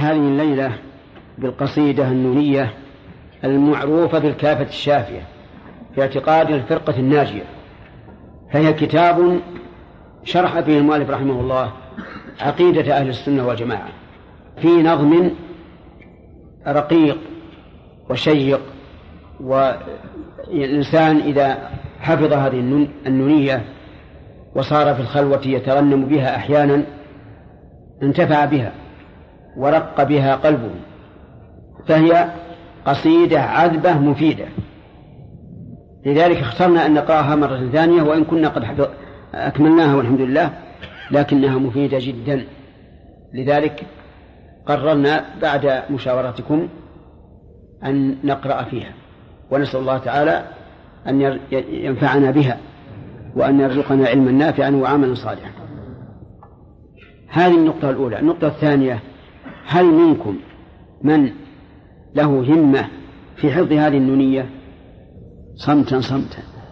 هذه الليلة بالقصيدة النونية المعروفة بالكافة الشافية في اعتقاد الفرقة الناجية، فهي كتاب شرح فيه المؤلف رحمه الله عقيدة أهل السنة والجماعة في نظم رقيق وشيق، والإنسان إذا حفظ هذه النونية وصار في الخلوة يترنم بها أحيانا انتفع بها ورق بها قلبه، فهي قصيدة عذبة مفيدة. لذلك اخترنا أن نقرأها مرة ثانية، وإن كنا قد أكملناها والحمد لله، لكنها مفيدة جدا. لذلك قررنا بعد مشاورتكم أن نقرأ فيها، ونسأل الله تعالى أن ينفعنا بها وأن يرزقنا علما نافعا وعملا صالحا. هذه النقطة الأولى. النقطة الثانية: هل منكم من له همة في حفظ هذه النونية؟ صمتا.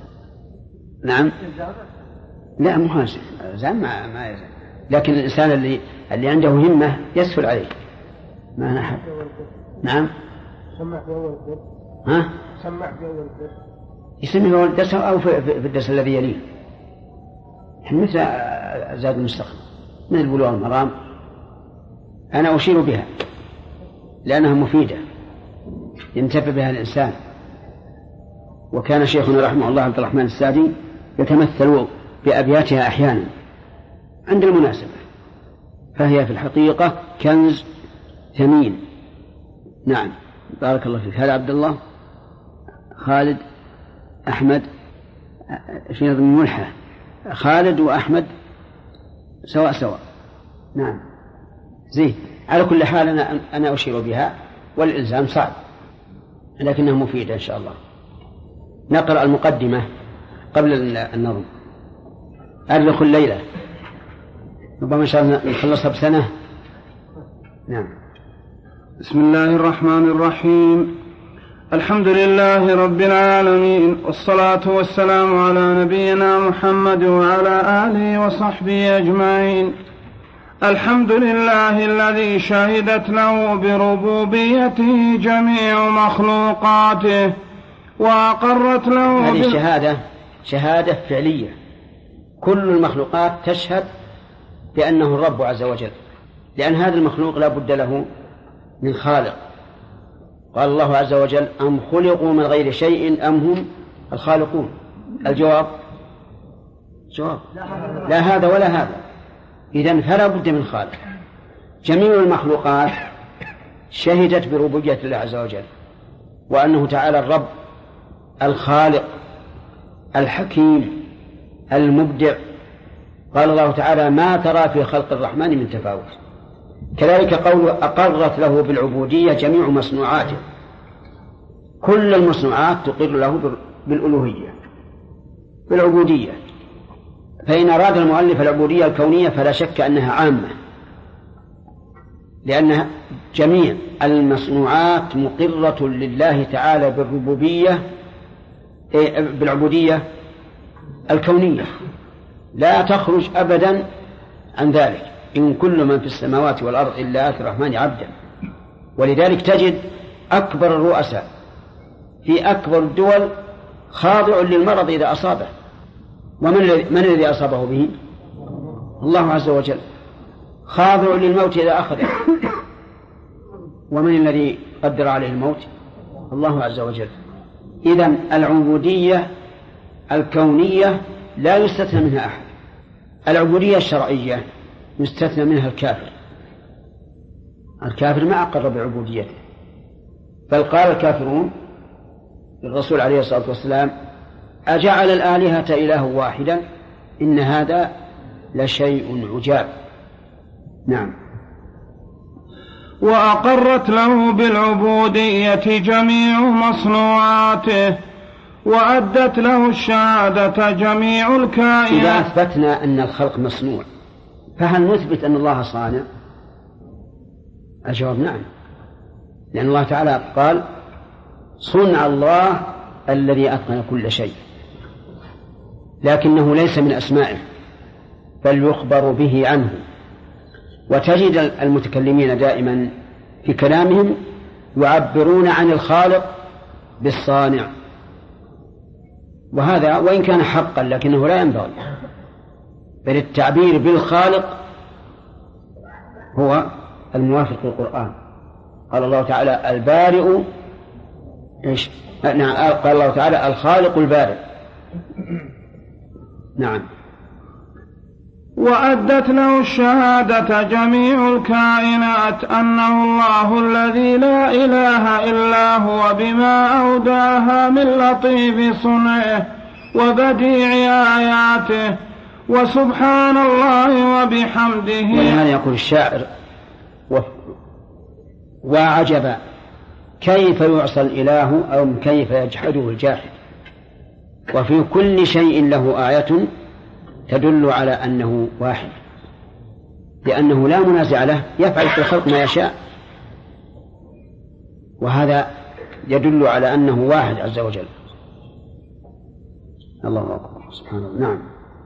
نعم. لا محاسن زين ما يزال، لكن الإنسان اللي عنده همة يسهل عليه. ما نحب. نعم. سمع في أول الدرس. ها؟ سمع في أول الدرس. يسمي في أول الدرس أو في الدرس الذي يليه. مثل زاد المستقبل من بلوغ المرام، أنا أشير بها لأنها مفيدة ينتفع بها الإنسان. وكان شيخنا رحمه الله عبد الرحمن السعدي يتمثل بأبياتها أحيانا عند المناسبة، فهي في الحقيقة كنز ثمين. نعم بارك الله فيك. هذا عبد الله، خالد، أحمد، في نظم ملحة خالد وأحمد سواء. نعم زين. على كل حال أنا أشير بها، والإلزام صعب لكنها مفيدة إن شاء الله. نقرأ المقدمة قبل النظم. أرزق الليلة ربما إن شاء الله نخلصها بسنة. نعم. بسم الله الرحمن الرحيم. الحمد لله رب العالمين، والصلاة والسلام على نبينا محمد وعلى آله وصحبه أجمعين. الحمد لله الذي شهدت له بربوبيته جميع مخلوقاته وأقرت له. هذه شهادة فعلية، كل المخلوقات تشهد بأنه الرب عز وجل، لأن هذا المخلوق لا بد له من خالق. قال الله عز وجل: أم خلقوا من غير شيء أم هم الخالقون. الجواب لا هذا ولا هذا، إذن فلا بد من خالق. جميع المخلوقات شهدت بربوبية الله عز وجل، وأنه تعالى الرب الخالق الحكيم المبدع. قال الله تعالى: ما ترى في خلق الرحمن من تفاوت. كذلك قوله: أقرت له بالعبودية جميع مصنوعاته. كل المصنوعات تقر له بالألوهية بالعبودية. فإن أراد المؤلف العبودية الكونية فلا شك أنها عامة، لأن جميع المصنوعات مقرة لله تعالى بالعبودية الكونية، لا تخرج أبدا عن ذلك. إن كل من في السماوات والأرض إلا آتي الرحمن عبدا. ولذلك تجد أكبر الرؤساء في أكبر الدول خاضع للمرض إذا أصابه. ومن الذي أصابه به؟ الله عز وجل. خاضع للموت إذا أخذه. ومن الذي قدر عليه الموت؟ الله عز وجل. إذن العبودية الكونية لا يستثنى منها أحد. العبودية الشرعية يستثنى منها الكافر. الكافر ما أقر بعبوديته، بل قال الكافرون للرسول عليه الصلاة والسلام: أجعل الآلهة إله واحدا إن هذا لشيء عجاب. نعم. وأقرت له بالعبودية جميع مصنوعاته وأدت له الشهادة جميع الكائنات. إذا أثبتنا أن الخلق مصنوع، فهل نثبت أن الله صانع؟ الجواب نعم، لأن الله تعالى قال: صنع الله الذي أتقن كل شيء. لكنه ليس من أسمائه بل يخبر به عنه. وتجد المتكلمين دائما في كلامهم يعبرون عن الخالق بالصانع، وهذا وإن كان حقا لكنه لا ينبغي، بل التعبير بالخالق هو الموافق للقرآن. قال الله تعالى البارئ قال الله تعالى الخالق البارئ. نعم. وأدت له الشهادة جميع الكائنات أنه الله الذي لا إله إلا هو بما أوداها من لطيف صنعه وبديع آياته، وسبحان الله وبحمده. ولهذا يقول الشاعر وعجب كيف يعصى الإله أو كيف يجحده الجاحد، وفي كل شيء له آية تدل على أنه واحد، لأنه لا منازع له، يفعل في الخلق ما يشاء، وهذا يدل على أنه واحد عز وجل. الله أكبر. سبحان الله. نعم.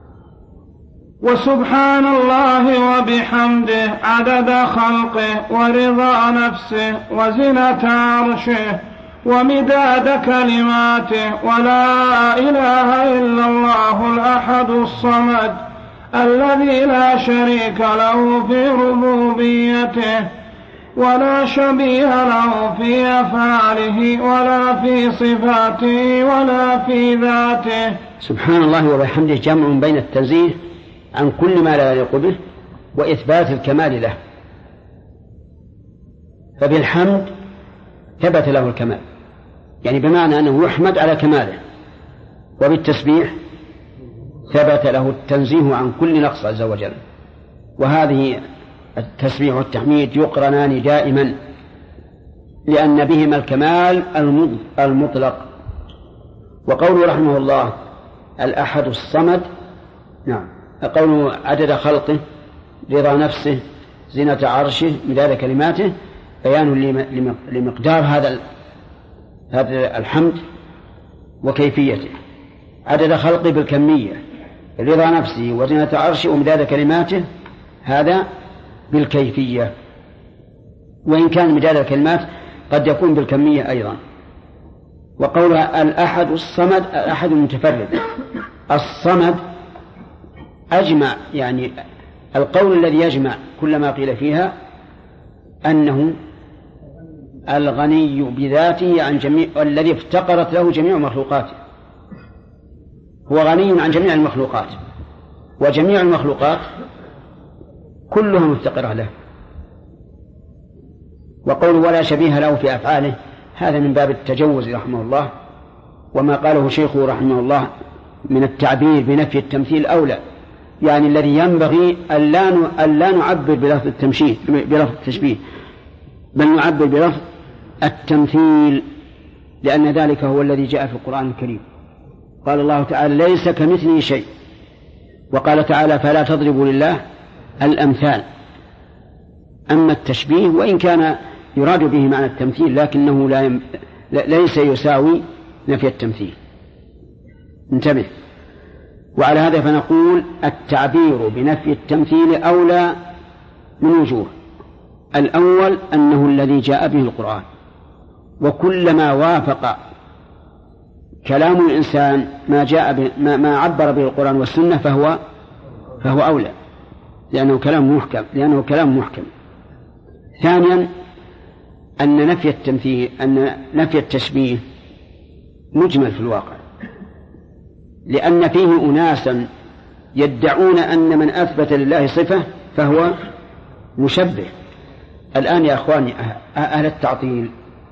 وسبحان الله وبحمده عدد خلقه ورضا نفسه وزنة عرشه ومداد كلماته، ولا إله إلا الله الأحد الصمد الذي لا شريك له في ربوبيته ولا شبيه له في أفعاله ولا في صفاته ولا في ذاته. سبحان الله وبحمده جمع بين التنزيه عن كل ما لا يليق به وإثبات الكمال له، فبالحمد ثبت له الكمال، يعني بمعنى أنه يحمد على كماله، وبالتسبيح ثبت له التنزيه عن كل نقص عز وجل. وهذه التسبيح والتحميد يقرنان دائما، لأن بهما الكمال المطلق. وقوله رحمه الله الأحد الصمد، نعم، قوله عدد خلقه رضا نفسه زنة عرشه مداد كلماته بيان لمقدار هذا الحمد وكيفيته. عدد خلقه بالكمية، رضا نفسه وزنة عرشه ومداد كلماته هذا بالكيفية، وإن كان مداد الكلمات قد يكون بالكمية أيضا. وقولها الأحد الصمد، الأحد المتفرد، الصمد أجمع، يعني القول الذي يجمع كل ما قيل فيها أنه الغني بذاته عن جميع، الذي افتقرت له جميع مخلوقاته، هو غني عن جميع المخلوقات، وجميع المخلوقات كلها مفتقرة له. وقول ولا شبيه له في أفعاله هذا من باب التجوز رحمه الله، وما قاله شيخه رحمه الله من التعبير بنفي التمثيل أولى، يعني الذي ينبغي أن لا نعبر بلفظ التشبيه بل نعبر بلفظ التمثيل، لأن ذلك هو الذي جاء في القرآن الكريم. قال الله تعالى ليس كمثله شيء، وقال تعالى فلا تضربوا لله الأمثال. أما التشبيه وإن كان يراد به معنى التمثيل لكنه ليس يساوي نفي التمثيل. انتبه. وعلى هذا فنقول التعبير بنفي التمثيل أولى من وجوه. الأول أنه الذي جاء به القرآن، وكلما وافق كلام الإنسان ما عبر به القرآن والسنة فهو أولى، لأنه كلام محكم. ثانيا أن نفي التشبيه مجمل في الواقع، لأن فيه أناسا يدعون أن من أثبت لله صفة فهو مشبه. الآن يا أخواني أهل التعطيل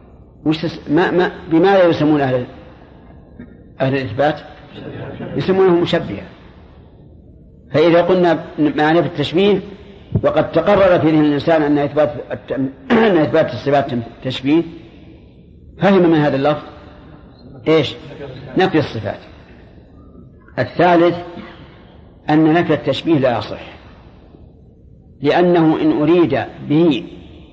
بماذا يسمون أهل الإثبات؟ يسمونهم مشبهة. فإذا قلنا معنى التشبيه وقد تقرر في ذهن الإنسان أن إثبات الصفات تشبيه، فهم من هذا اللفظ إيش؟ نفي الصفات. الثالث أن نفي التشبيه لا يصح، لأنه إن أريد به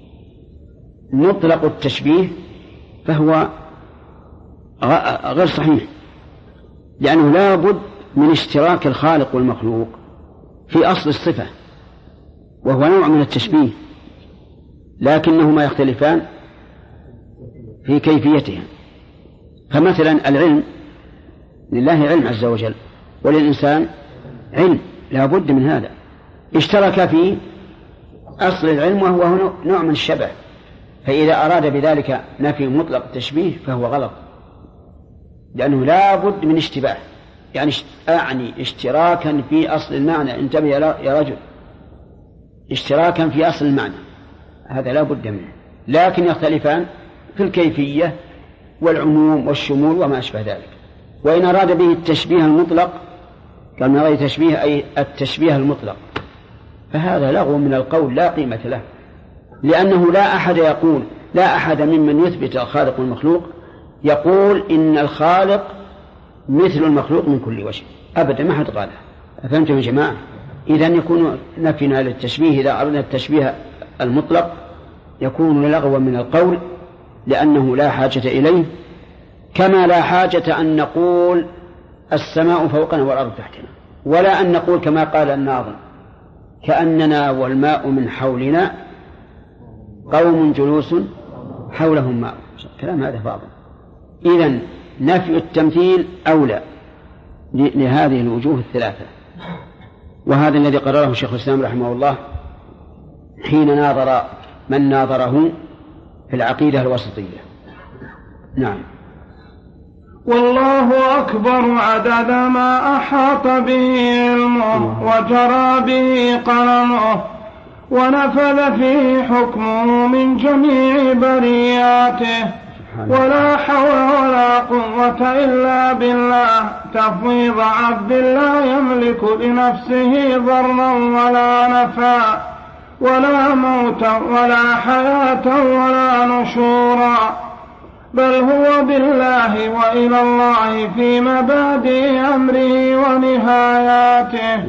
مطلق التشبيه فهو غير صحيح، لأنه لا بد من اشتراك الخالق والمخلوق في أصل الصفة، وهو نوع من التشبيه. لكنهما يختلفان في كيفيتها. فمثلا العلم لله علم عز وجل، وللإنسان علم، لا بد من هذا. اشترك في أصل العلم وهو نوع من الشبه، فإذا أراد بذلك نفي مطلق التشبيه فهو غلط، لأنه لا بد من اشتباه، يعني اشتراكا في أصل المعنى. انتبه يا رجل، اشتراكا في أصل المعنى هذا لا بد منه، لكن يختلفان في الكيفية والعموم والشمول وما أشبه ذلك. وإن أراد به التشبيه المطلق كما رأي تشبيه أي التشبيه المطلق فهذا لغو من القول لا قيمة له، لأنه لا أحد ممن يثبت الخالق والمخلوق يقول إن الخالق مثل المخلوق من كل وجه أبدا، ما حد قاله. أفهمتم يا جماعة؟ إذن يكون نفينا للتشبيه إذا أردنا التشبيه المطلق يكون لغوا من القول، لأنه لا حاجة إليه، كما لا حاجة أن نقول السماء فوقنا والأرض تحتنا، ولا أن نقول كما قال الناظم كأننا والماء من حولنا قوم جلوس حولهم ماء. كلام هذا فاضل. إذن نفي التمثيل أولى لهذه الوجوه الثلاثة، وهذا الذي قرره شيخ الإسلام رحمه الله حين ناظر من ناظره في العقيدة الوسطية. نعم. والله أكبر عدد ما أحاط به علمه وجرى به قلمه ونفذ فيه حكمه من جميع برياته، ولا حول ولا قوة إلا بالله. تفويض عبد لا يملك لنفسه ضرا ولا نفعا ولا موتا ولا حياة ولا نشورا، بل هو بالله وإلى الله في مبادئ أمره ونهاياته.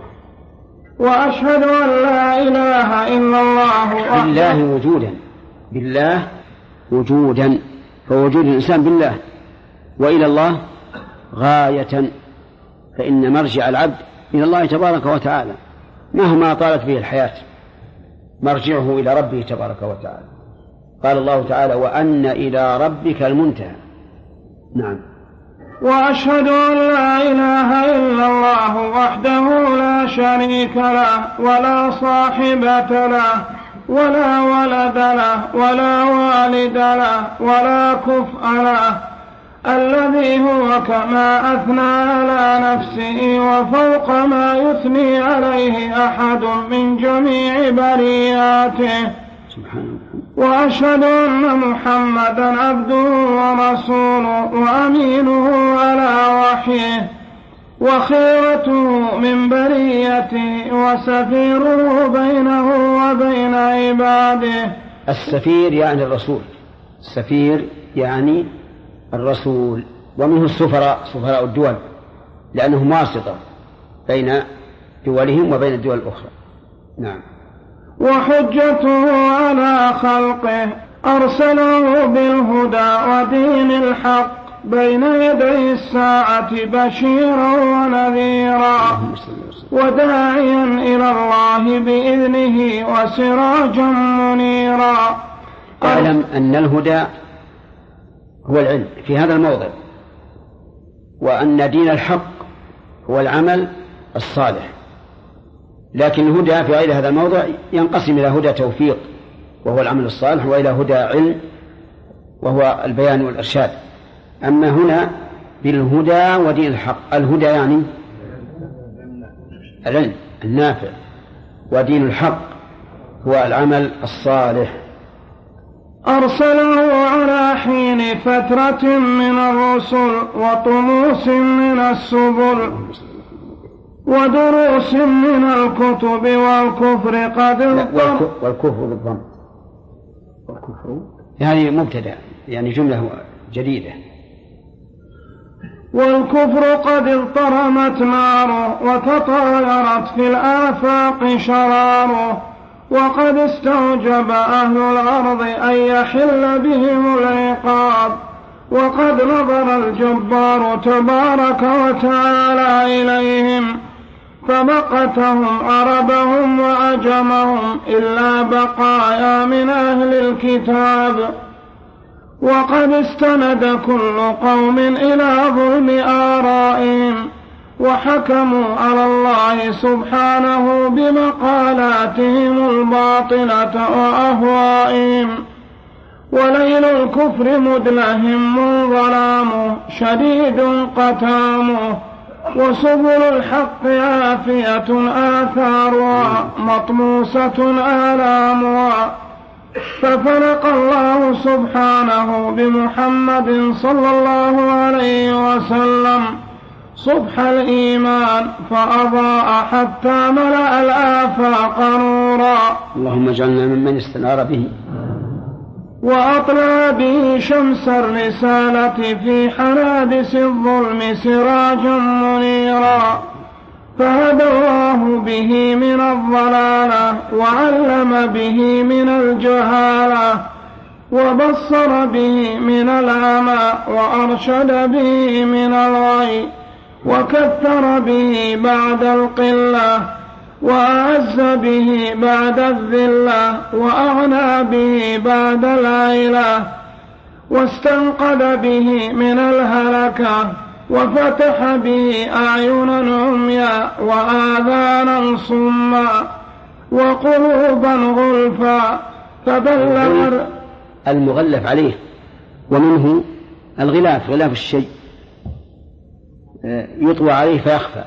وأشهد أن لا إله إلا الله بالله وجودا، بالله وجودا، فوجود الإنسان بالله، وإلى الله غاية، فإن مرجع العبد إلى الله تبارك وتعالى مهما طالت به الحياة مرجعه إلى ربه تبارك وتعالى. قال الله تعالى وأن إلى ربك المنتهى. نعم. وأشهد أن لا إله إلا الله وحده لا شريك له ولا صاحبة له ولا ولد له ولا والد له ولا كفء له، الذي هو كما أثنى على نفسه وفوق ما يثني عليه أحد من جميع برياته. وأشهد أن محمدا عبده ورسوله وأمينه على وحيه وخيرته من بريته وسفيره بينه وبين عباده. السفير يعني الرسول، السفير يعني الرسول، ومنه السفراء، سفراء الدول، لأنهم واسطة بين دولهم وبين الدول الأخرى. نعم. وحجته على خلقه أرسله بالهدى ودين الحق بين يدي الساعة بشيرا ونذيرا وداعيا إلى الله بإذنه وسراجا منيرا. اعلم أن الهدى هو العلم في هذا الموضع، وأن دين الحق هو العمل الصالح، لكن الهدى في غير هذا الموضع ينقسم إلى هدى توفيق وهو العمل الصالح، وإلى هدى علم وهو البيان والإرشاد. أما هنا بالهدى ودين الحق، الهدى يعني العلم النافع، ودين الحق هو العمل الصالح. أرسله على حين فترة من الرسل وطموس من السبل ودروس من الكتب والكفر قد والكفر بالضم، والكفر يعني مبتدأ يعني جملة جديدة. والكفر قد اضطرمت ناره وتطايرت في الآفاق شراره، وقد استوجب أهل الأرض أن يحل بهم العقاب، وقد نظر الجبار تبارك وتعالى إليهم فمقتهم عربهم وعجمهم إلا بقايا من أهل الكتاب. وقد استند كل قوم إلى ظلم آرائهم وحكموا على الله سبحانه بمقالاتهم الباطلة وأهوائهم. وليل الكفر مدلهم ظلامه شديد قتامه، وسبل الحق عافية آثارها مطموسة آلامها. ففرق الله سبحانه بمحمد صلى الله عليه وسلم صبح الإيمان فأضاء حتى ملأ الآفاق نورا. اللهم اجعلنا ممن استنار به. وأطلع به شمس الرسالة في حنادس الظلم سراجا منيرا. فهدى الله به من الضلالة وعلم به من الجهالة وبصر به من العمى وأرشد به من الغي وكثر به بعد القلة وأعز به بعد الذلة وأغنى به بعد العيلة واستنقذ به من الهلكة وفتح به أعينا عميا وآذانا صما وقلوبا غلفا فبلغ المغلف عليه، ومنه الغلاف، غلاف الشيء يطوى عليه فيخفى.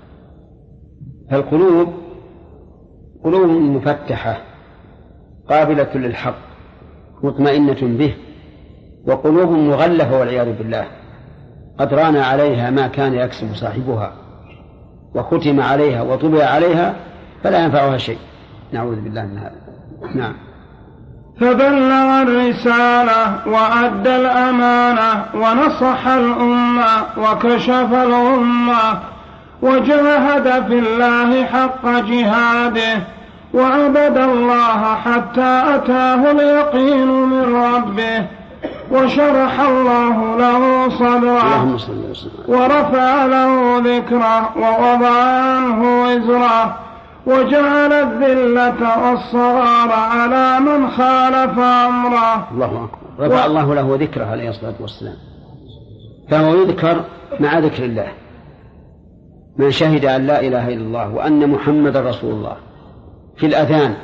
فالقلوب قلوب مفتحة قابلة للحق مطمئنة به، وقلوب مغلفة والعياذ بالله قد ران عليها ما كان يكسب صاحبها وختم عليها وطبع عليها فلا ينفعها شيء، نعوذ بالله من هذا. نعم. فبلغ الرسالة وأدى الأمانة ونصح الأمة وكشف الغمة وجاهد في الله حق جهاده وعبد الله حتى أتاه اليقين من ربه وشرح الله له صدره ورفع له ذكره ووضع عنه وزره وجعل الذلة والصغار على من خالف أمره. الله أكبر. رفع الله له ذكره عليه الصلاة والسلام، فهو يذكر مع ذكر الله. من شهد أن لا إله إلا الله وأن محمد رسول الله في الأذان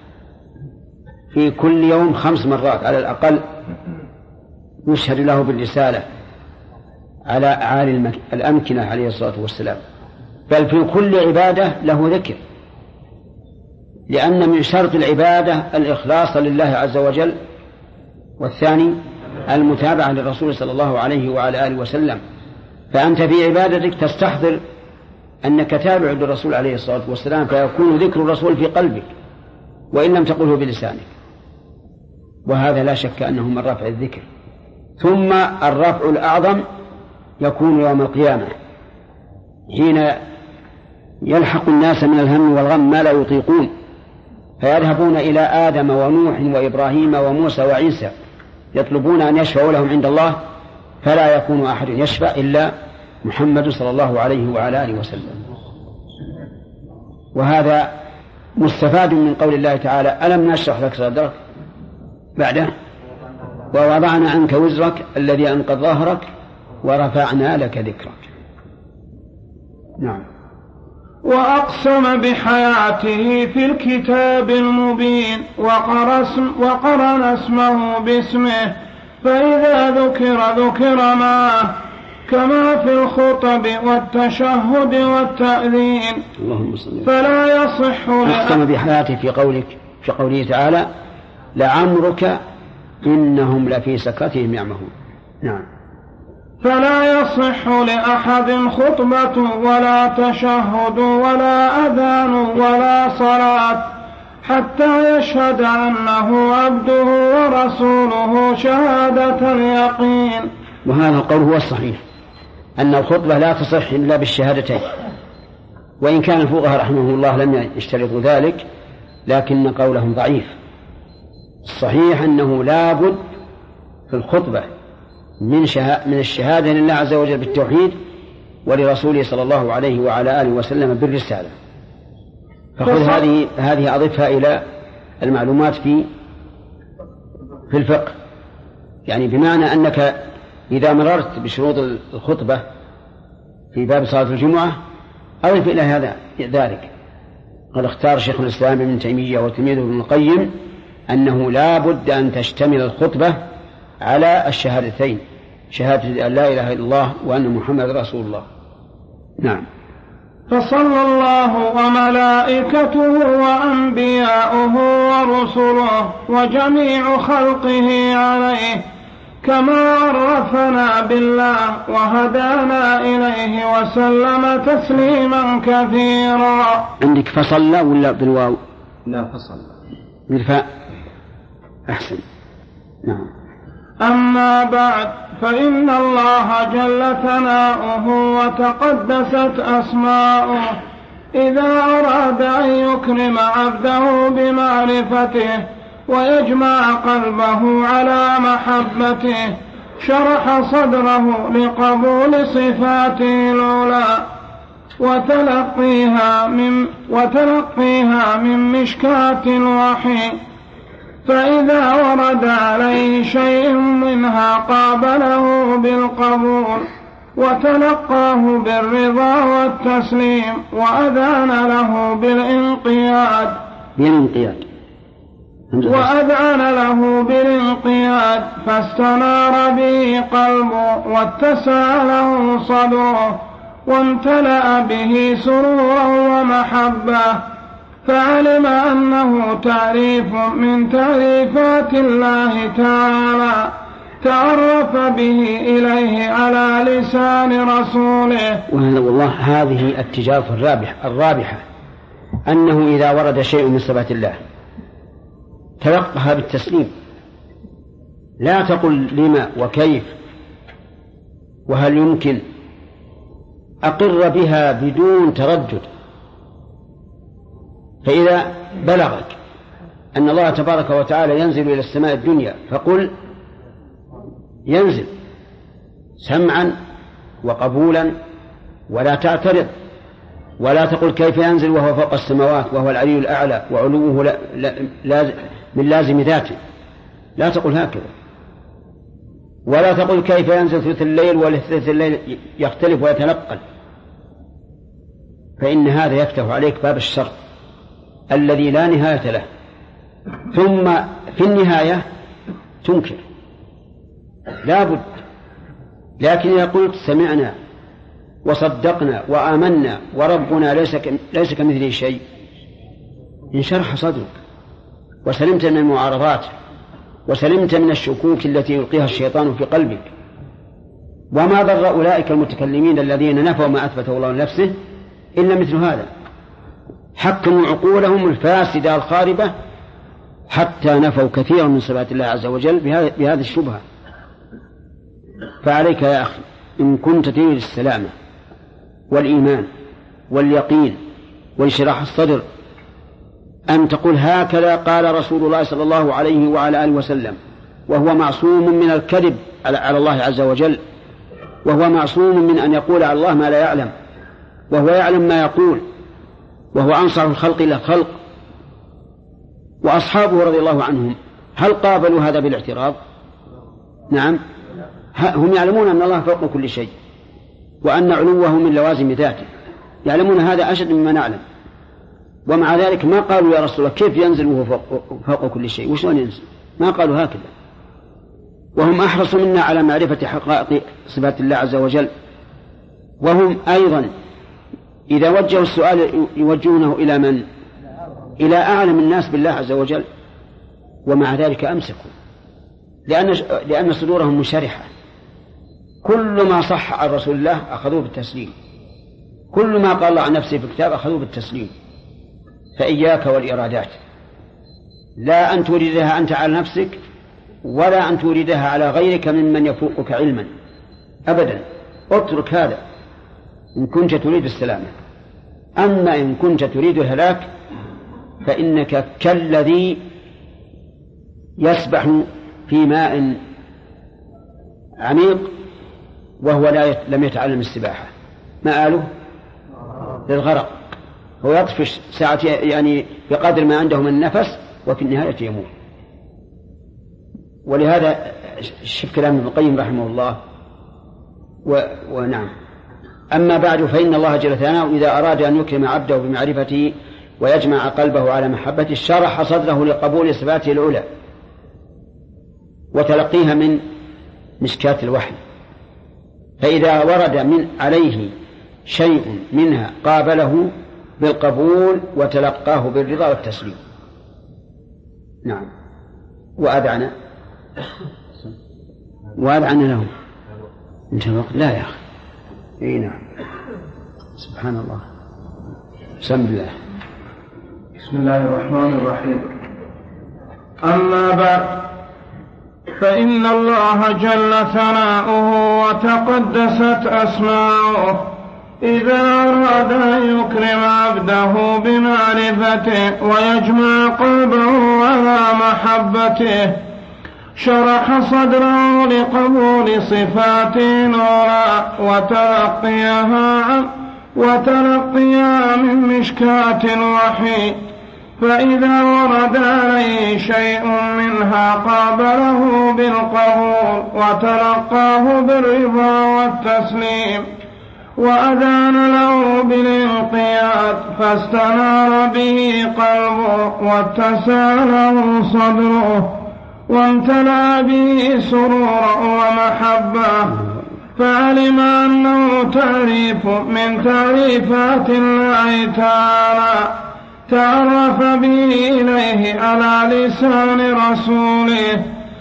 في كل يوم 5 مرات على الأقل يشهد له بالرسالة على أعالي الأمكنة عليه الصلاة والسلام، بل في كل عبادة له ذكر، لأن من شرط العبادة الإخلاص لله عز وجل، والثاني المتابعة للرسول صلى الله عليه وعلى آله وسلم. فأنت في عبادتك تستحضر أنك تابع للرسول عليه الصلاة والسلام، فيكون ذكر الرسول في قلبك وإن لم تقله بلسانك، وهذا لا شك أنه من رفع الذكر. ثم الرفع الأعظم يكون يوم القيامة حين يلحق الناس من الهم والغم ما لا يطيقون، فيذهبون إلى آدم ونوح وإبراهيم وموسى وعيسى يطلبون أن يشفعوا لهم عند الله، فلا يكون أحد يشفع إلا محمد صلى الله عليه وعلى آله وسلم. وهذا مستفاد من قول الله تعالى: ألم نشرح لك صدرك، بعده ووضعنا عنك وزرك الذي أنقض ظهرك ورفعنا لك ذكرك. نعم. وأقسم بحياته في الكتاب المبين وقرن اسمه باسمه، فإذا ذكر معه كما في الخطب والتشهد والتأذين. فلا يصح أقسم بحياته في قوله تعالى: لعمرك إنهم لفي سكرتهم يعمهون. نعم. فلا يصح لأحد خطبة ولا تشهد ولا أذان ولا صلاة حتى يشهد أنه عبده ورسوله شهادة اليقين. وهذا القول هو الصحيح، أن الخطبة لا تصح إلا بالشهادتين، وإن كان الفقهاء رحمه الله لم يشترطوا ذلك، لكن قولهم ضعيف. الصحيح أنه لا بد في الخطبة من الشهادة لله عز وجل بالتوحيد ولرسوله صلى الله عليه وعلى آله وسلم بالرسالة. فخذ هذه أضفها إلى المعلومات في الفقه، يعني بمعنى أنك إذا مررت بشروط الخطبة في باب صلاة الجمعة أضف إلى هذا ذلك. قد اختار شيخ الإسلام ابن تيمية وتلميذه ابن القيم أنه لا بد أن تشتمل الخطبة على الشهادتين، شهادة أن لا إله إلا الله وأن محمد رسول الله. نعم. فصلى الله وملائكته وأنبياؤه ورسله وجميع خلقه عليه كما عرفنا بالله وهدانا إليه وسلم تسليما كثيرا. عندك فصلى ولا بالواو؟ لا فصلى بالفاء أحسن. نعم. أما بعد، فإن الله جل ثناؤه وتقدست أسماؤه إذا أراد أن يكرم عبده بمعرفته ويجمع قلبه على محبته شرح صدره لقبول صفاته العلى وتلقيها من مشكاة الوحي، فإذا ورد عليه شيء منها قابله بالقبول وتلقاه بالرضا والتسليم وأذعن له بالانقياد فاستنار به قلبه واتسع له صدره وامتلأ به سرورا ومحبة، فعلم أنه تعريف من تعريفات الله تعالى تعرف به إليه على لسان رسوله. والله هذه التجارة الرابحة أنه إذا ورد شيء من صفات الله تلقها بالتسليم، لا تقل لما وكيف وهل يمكن، أقر بها بدون تردد. فإذا بلغك أن الله تبارك وتعالى ينزل إلى السماء الدنيا فقل ينزل سمعا وقبولا، ولا تعترض، ولا تقل كيف ينزل وهو فوق السماوات وهو العلي الأعلى وعلوه من لازم ذاته، لا تقل هكذا. ولا تقل كيف ينزل ثلث الليل وثلث الليل يختلف ويتنقل، فإن هذا يفتح عليك باب الشر الذي لا نهاية له، ثم في النهاية تنكر لا بد. لكن إذا قلت سمعنا وصدقنا وآمنا وربنا ليس كمثله شيء انشرح صدرك وسلمت من المعارضات وسلمت من الشكوك التي يلقيها الشيطان في قلبك. وما ضر أولئك المتكلمين الذين نفوا ما أثبته الله لنفسه إلا مثل هذا، حكموا عقولهم الفاسدة الخاربة حتى نفوا كثيرا من صفات الله عز وجل بهذه الشبهة. فعليك يا أخي إن كنت تريد السلامة والإيمان واليقين وانشراح الصدر أن تقول هكذا قال رسول الله صلى الله عليه وعلى آله وسلم، وهو معصوم من الكذب على الله عز وجل، وهو معصوم من أن يقول على الله ما لا يعلم، وهو يعلم ما يقول، وهو أنصح الخلق إلى الخلق. وأصحابه رضي الله عنهم هل قابلوا هذا بالاعتراض؟ نعم، هم يعلمون أن الله فوق كل شيء وأن علوه من لوازم ذاته، يعلمون هذا أشد مما نعلم، ومع ذلك ما قالوا يا رسول الله كيف ينزل وهو فوق كل شيء، وشلون ينزل؟ ما قالوا هكذا. وهم أحرص منا على معرفة حقائق صفات الله عز وجل، وهم أيضا إذا وجهوا السؤال يوجهونه إلى من؟ إلى أعلم الناس بالله عز وجل، ومع ذلك أمسكوا لأن صدورهم منشرحة. كل ما صح عن رسول الله أخذوه بالتسليم، كل ما قال الله عن نفسه في الكتاب أخذوه بالتسليم. فإياك والإرادات، لا أن توردها أنت على نفسك ولا أن توردها على غيرك ممن يفوقك علما أبدا. اترك هذا إن كنت تريد السلامة. أما إن كنت تريد الهلاك فإنك كالذي يسبح في ماء عميق وهو لم يتعلم السباحة، مآله للغرق، هو يطفش ساعة يعني بقدر ما عنده من النفس وفي النهاية يموت. ولهذا شوف كلام ابن القيم رحمه الله. ونعم. أما بعد فإن الله جل ثناؤه إذا أراد أن يكرم عبده بمعرفته ويجمع قلبه على محبته شرح صدره لقبول صفاته العلى وتلقيها من مشكاة الوحي، فإذا ورد من عليه شيء منها قابله بالقبول وتلقاه بالرضا والتسليم. نعم. وأذعن له انت الوقت لا يا أخي. اي نعم. سبحان الله. بسم الله. بسم الله الرحمن الرحيم. أما بعد، فإن الله جل ثناؤه وتقدست أسماؤه إذا أراد أن يكرم عبده بمعرفته ويجمع قلبه على محبته شرح صدره لقبول صفاته العلى وتلقيها من مشكاة الوحي، فإذا ورد عليه شيء منها قابله بالقبول وتلقاه بالرضا والتسليم وأذان له بالانقياد فاستنار به قلبه واتسع له صدره وامتلأ به سرورا ومحبة، فعلم أنه تعريف من تعريفات الله تعالى تعرف به إليه على لسان رسوله،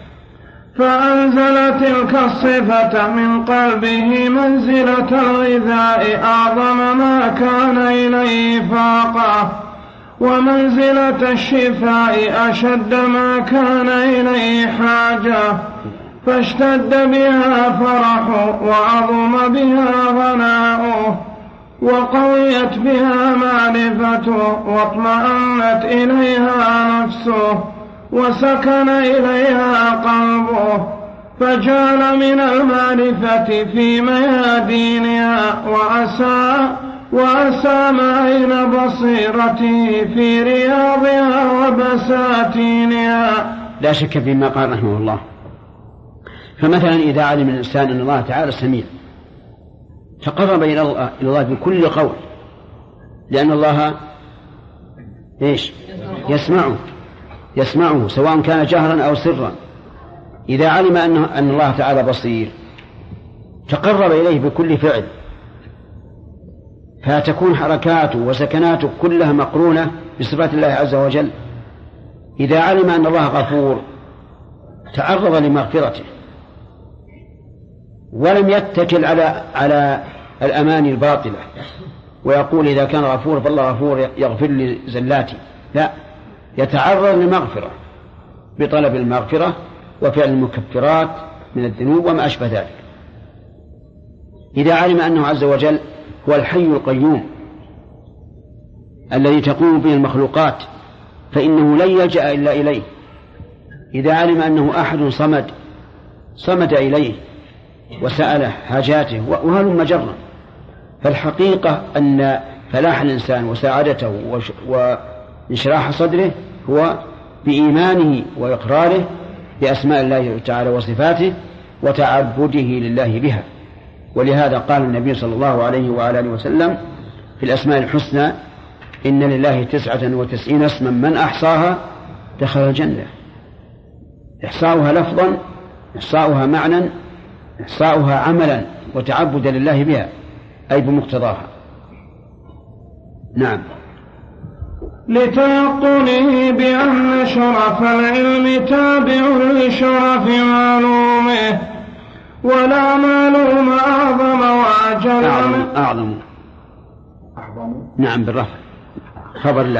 فأنزل تلك الصفة من قلبه منزلة الغذاء أعظم ما كان إليه فاقة، ومنزلة الشفاء أشد ما كان إليه حاجة، فاشتد بها فرحه وعظم بها غناؤه وقويت بها معرفته واطمأنت إليها نفسه وسكن إليها قلبه، فجعل من المعرفة في ميادينها وأسام عين بصيرته في رياضها وبساتينها. لا شك فيما قال رحمه الله. فمثلا إذا علم الإنسان أن الله تعالى سميع تقرب إلى الله بكل قول، لأن الله يسمعه سواء كان جهرا أو سرا. إذا علم أن الله تعالى بصير تقرب إليه بكل فعل، فتكون حركاته وسكناته كلها مقرونة بصفات الله عز وجل. إذا علم أن الله غفور تعرض لمغفرته ولم يتكل على الأماني الباطلة ويقول إذا كان غفور فالله غفور يغفر لي زلاتي، لا، يتعرض لمغفرة بطلب المغفرة وفعل المكفرات من الذنوب وما أشبه ذلك. إذا علم أنه عز وجل هو الحي القيوم الذي تقوم به المخلوقات فإنه لن يلجأ إلا إليه. إذا علم أنه أحد صمد إليه وسأل حاجاته وهلم جرا، فالحقيقة أن فلاح الإنسان وسعادته وانشراح صدره هو بإيمانه وإقراره بأسماء الله تعالى وصفاته وتعبده لله بها. ولهذا قال النبي صلى الله عليه وآله وسلم في الأسماء الحسنى إن لله 99 اسما من أحصاها دخل الجنة. إحصاؤها لفظا، إحصاؤها معنى، إحصاؤها عملا وتعبدا لله بها أي بمقتضاها. نعم. لتيقنه بأن شرف العلم تابع لشرف معلومه، ولا معلوم أعظم وأجل أعظم. نعم بالرفع خبر لا.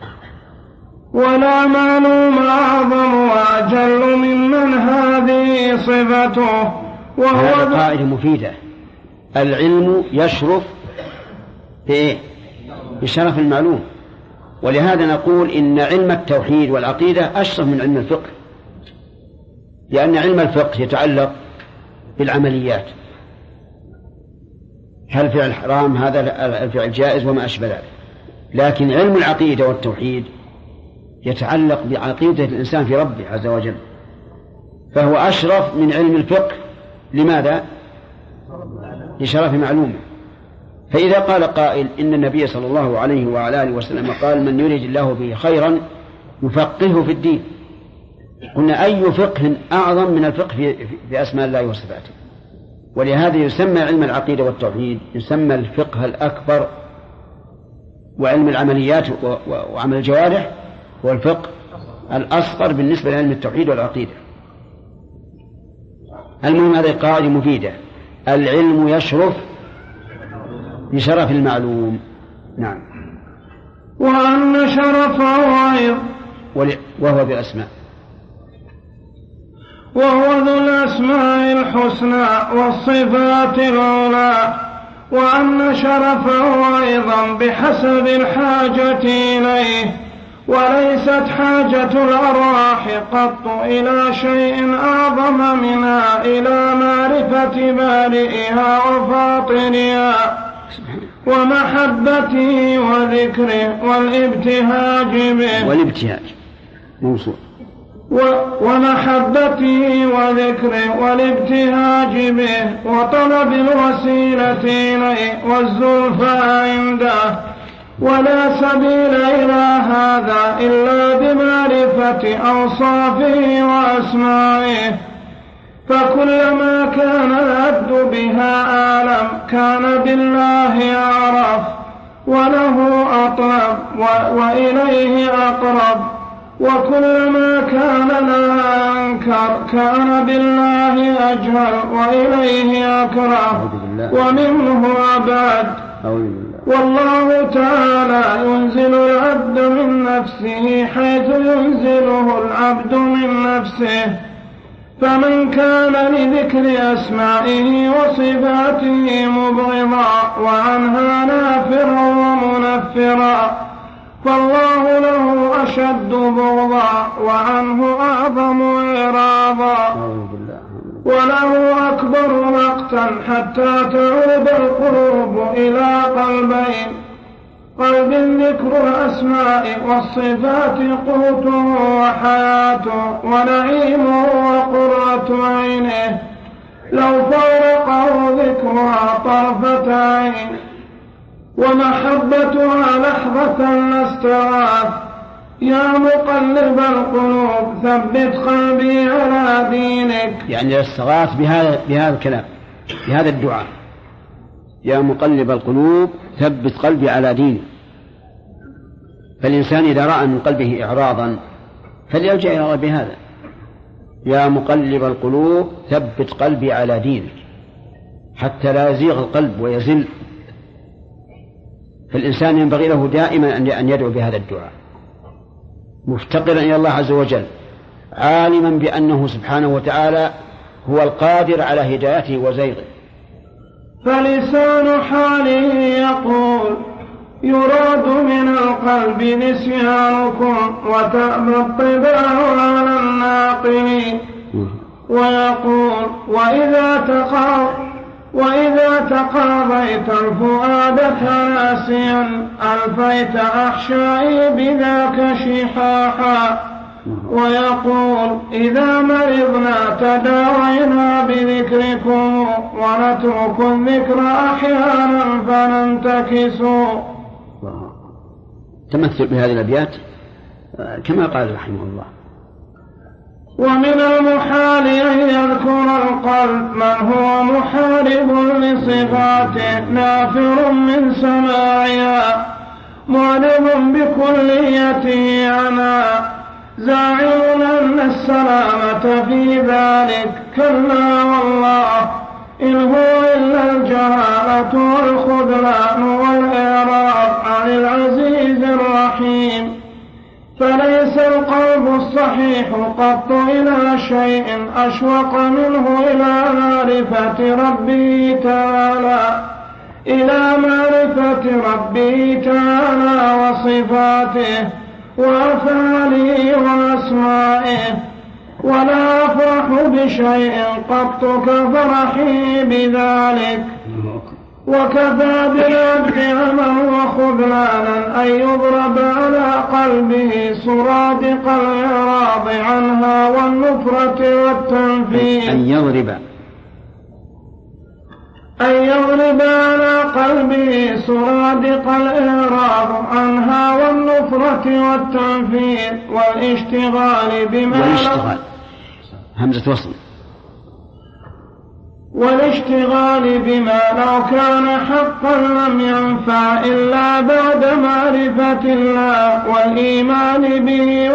ولا معلوم أعظم وأجل ممن هذه صفته، وهو قاعدة مفيدة. العلم يشرف بشرف المعلوم، ولهذا نقول إن علم التوحيد والعقيدة أشرف من علم الفقه، لأن علم الفقه يتعلق بالعمليات، هل فعل حرام هذا الفعل جائز وما أشبه ذلك. لكن علم العقيدة والتوحيد يتعلق بعقيدة الإنسان في ربه عز وجل، فهو أشرف من علم الفقه. لماذا؟ لشرف معلومه. فإذا قال قائل إن النبي صلى الله عليه وعلى آله وسلم قال من يريد الله به خيرا يفقهه في الدين، قلنا أي فقه أعظم من الفقه في أسماء الله وصفاته؟ ولهذا يسمى علم العقيدة والتوحيد يسمى الفقه الأكبر، وعلم العمليات وعمل الجوارح هو الفقه الأصغر بالنسبة لعلم التوحيد والعقيدة. المهم هذه قاعدة مفيدة، العلم يشرف بشرف المعلوم. نعم. وأن شرفه أيضا وهو بالأسماء، وهو ذو الأسماء الحسنى والصفات العلى، وأن شرفه أيضا بحسب الحاجة إليه، وليست حاجة الأرواح قط إلى شيء أعظم منها إلى معرفة بارئها وفاطرها ومحبته وذكره والابتهاج به موصول ومحبته وذكره والابتهاج به وطلب الوسيلة إليه والزلفى عنده. ولا سبيل إلى هذا إلا بمعرفة أوصافه وأسمائه، فكلما كان العبد بها أعلم كان بالله أعرف وله أطلب وإليه أقرب، وكلما كان لها أنكر كان بالله أجهل وإليه أكره ومنه أبعد. والله تعالى ينزل العبد من نفسه حيث ينزله العبد من نفسه، فمن كان لذكر أسمائه وصفاته مبغضا وعنها نافرا ومنفرا فالله له أشد بغضا وعنه أعظم إعراضا، وله أكبر وقتا حتى تعود القلوب إلى قلبين: قلب ذكر الأسماء والصفات قوته وحياته ونعيمه وقرة عينه، لو فارقه ذكرها طرفة عين ومحبتها لحظة لاستغاث. يا مقلب القلوب ثبت قلبي على دينك، يعني استغاث بهذا الكلام، بهذا الدعاء: يا مقلب القلوب ثبت قلبي على دينك. فالإنسان إذا رأى من قلبه إعراضا فليلجأ إلى الله بهذا: يا مقلب القلوب ثبت قلبي على دينك، حتى لا يزيغ القلب ويزل. فالإنسان ينبغي له دائما أن يدعو بهذا الدعاء، مفتقرا إلى الله عز وجل، عالما بأنه سبحانه وتعالى هو القادر على هدايته وزيغه. فلسان حاله يقول: يراد من القلب نسيانكم وتأبى الطباع على الناقلين. ويقول: وإذا تقاضيت الفؤاد ناسيا ألفيت أحشائي بذاك شحاحا. ويقول: إذا مرضنا تداوينا بذكركم ونترك الذكر أحيانا فننتكسوا. تمثل بهذه الأبيات كما قال رحمه الله: ومن المحال أن يذكر القلب من هو محارب لصفاته نافر من سماعها معلم بكليته عنها زاعم أن السلامة في ذلك. كلا والله إن هو إلا الجهالة والخذلان والإعراض عن العزيز الرحيم. فليس القلب الصحيح قط إلى شيء أشوق منه إلى معرفة ربه تعالى وصفاته وأفعاله وأسمائه، ولا أفرح بشيء قط كفرحي بذلك. وكفى بالعبد عما وخذلانا أن يضرب على قلبه سرادق الإعراض عنها والنفرة والتنفير. أن يضرب على قلبه سرادق الإعراض عنها والنفرة والتنفير والاشتغال بما لو كان حقا لم ينفع إلا بعد معرفة الله والإيمان به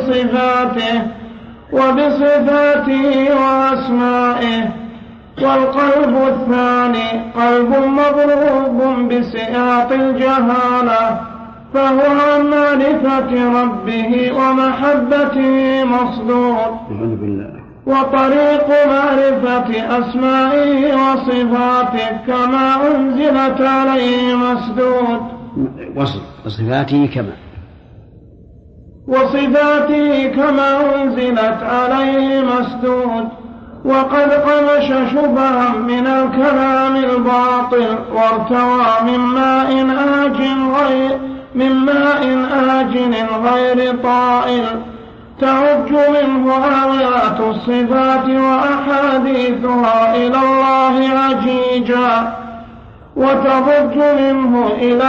وبصفاته وأسمائه. والقلب الثاني قلب مضروب بسياط الجهالة، فهو عن معرفة ربه ومحبته مصدود، وطريق معرفة أسمائه وصفاته كما أنزلت عليه مسدود. وصفاته كما أنزلت عليه مسدود. وقد قمش شبها من الكلام الباطل وارتوى من ماء آجن غير طائل، تعج منه آيات الصفات وأحاديثها إلى الله عجيجا، وتضج منه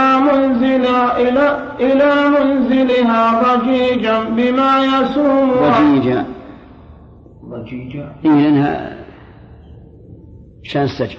إلى منزلها ضجيجا بما يسومها. لأنها شان السجن.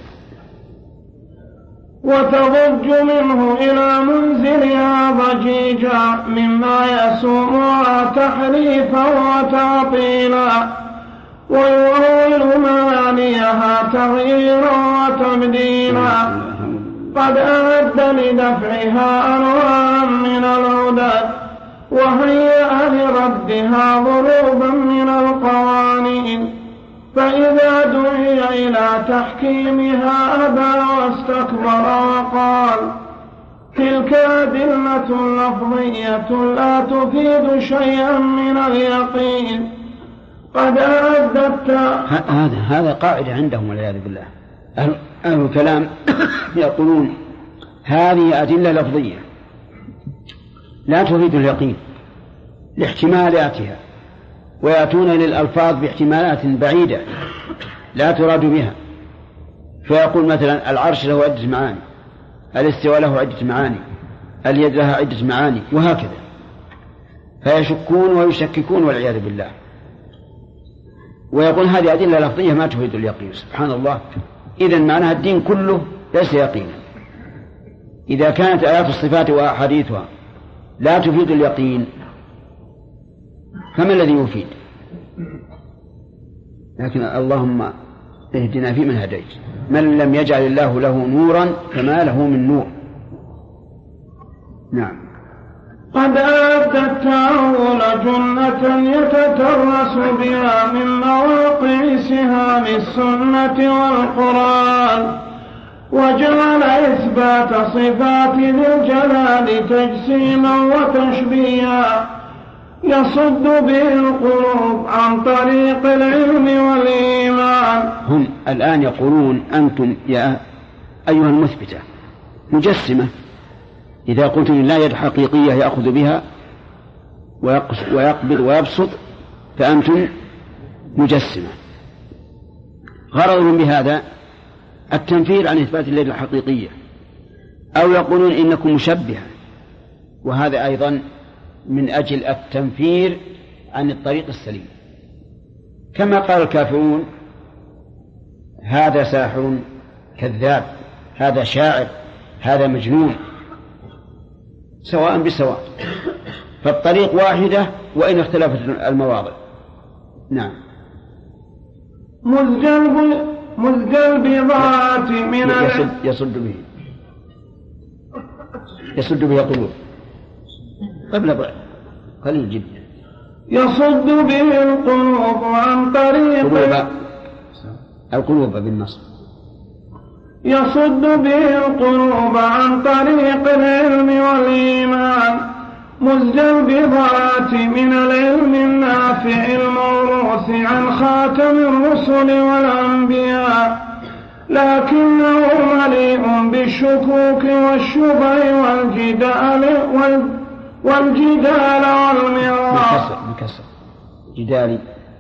وتضج منه إلى منزلها ضجيجا مما يسومها تحريفا وتعطيلا، ويؤول معانيها تغييرا وتبديلا. قد أعد لدفعها أنواعا من العدد، وهيأ لردها ضروبا من القوانين، فإذا دعي إلى تحكيمها أبى واستكبر وقال تلك أدلة لفظية لا تفيد شيئا من اليقين. قد أعددت هذا قاعدة عندهم والعياذ بالله. أهل الكلام يقولون هذه أدلة لفظية لا تفيد اليقين لاحتمالاتها، ويأتون للألفاظ باحتمالات بعيدة لا تراد بها. فيقول مثلا العرش له عدة معاني، الاستواء له عدة معاني، اليد لها عدة معاني، وهكذا. فيشكون ويشككون والعياذ بالله، ويقول هذه أدلة لفظية ما تفيد اليقين. سبحان الله. إذن معناها الدين كله ليس يقينا. إذا كانت آيات الصفات وأحاديثها لا تفيد اليقين فما الذي يفيد؟ لكن اللهم اهدنا فيمن هديت، من لم يجعل الله له نورا فما له من نور. نعم. قد أعد التأول جنة يتترس بها من مواقع سهام السنة والقرآن، وجعل إثبات صفات ذي الجلال تجسيما وتشبيها يصد به القلوب عن طريق العلم والإيمان. هم الآن يقولون أنتم يا أيها المثبتة مجسمة، إذا قلتم لا يد حقيقية يأخذ بها ويقبض ويبسط فأنتم مجسمة. غرضهم بهذا التنفير عن إثبات اليد الحقيقية، أو يقولون إنكم مشبهة، وهذا أيضا من أجل التنفير عن الطريق السليم. كما قال الكافرون هذا ساحر كذاب، هذا شاعر، هذا مجنون، سواء بسواء، فالطريق واحدة وإن اختلفت المواضع. نعم. مزج البضاعة من يصد به قلوب قبل ضعف قليل جدا، يصد به القلوب عن طريق القلوب بالنصر، يصد به القلوب عن طريق العلم والإيمان. مزج البضاعة من العلم النافع الموروث عن خاتم الرسل والأنبياء، لكنه مليء بالشكوك والشبه والجدال والمراء. جدالي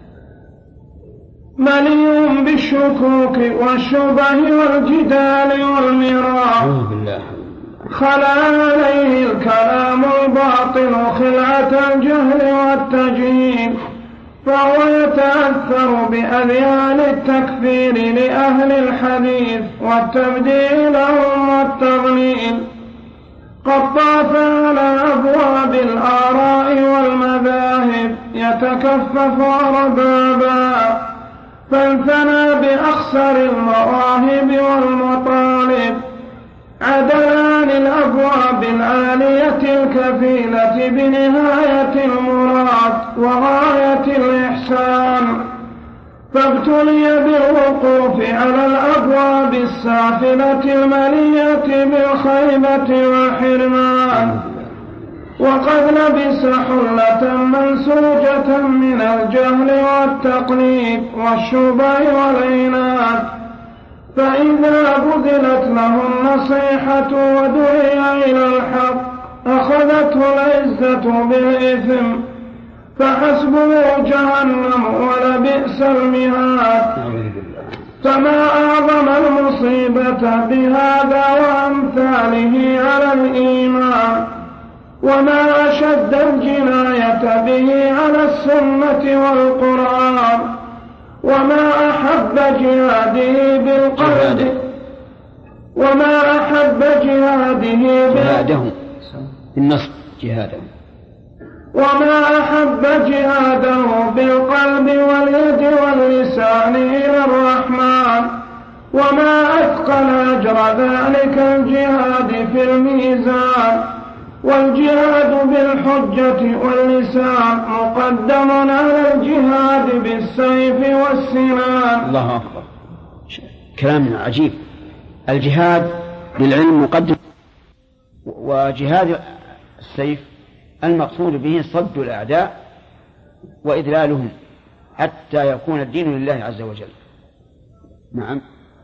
مليء بالشكوك والشبه والجدال والمراء. خلا عليه الكلام الباطل خلعة الجهل والتجهيل، فهو يتأثر بأذيال التكفير لأهل الحديث والتبديل لهم والتضليل. قد طاف على أبواب الآراء والمذاهب يتكفف أربابا، فانثنى بأخسر المواهب والمطالب، عدل عن الأبواب العالية الكفيلة بنهاية المراد وغاية الإحسان، فابتلي بالوقوف على الأبواب السافلة الملية بالخيبة والحرمان، وقد لبس حلة منسوجة من الجهل والتقليد والشبه والعناد، فإذا بذلت له النصيحة ودعي إلى الحق أخذته العزة بالإثم، فحسبه جهنم ولبئس المهاد. فما أعظم المصيبة بهذا وأمثاله على الإيمان، وما أشد الجناية به على السنة والقرآن، وما أحب جهاده بالقلب النصب جهاده، وما أحب جهاده بالقلب واليد واللسان إلى الرحمن، وما أثقل أجر ذلك الجهاد في الميزان. والجهاد بالحجة واللسان مقدم على الجهاد بالسيف والسنان. الله أكبر، كلام عجيب. الجهاد بالعلم مقدم، وجهاد السيف المقصود به صد الأعداء وإذلالهم حتى يكون الدين لله عز وجل. نعم.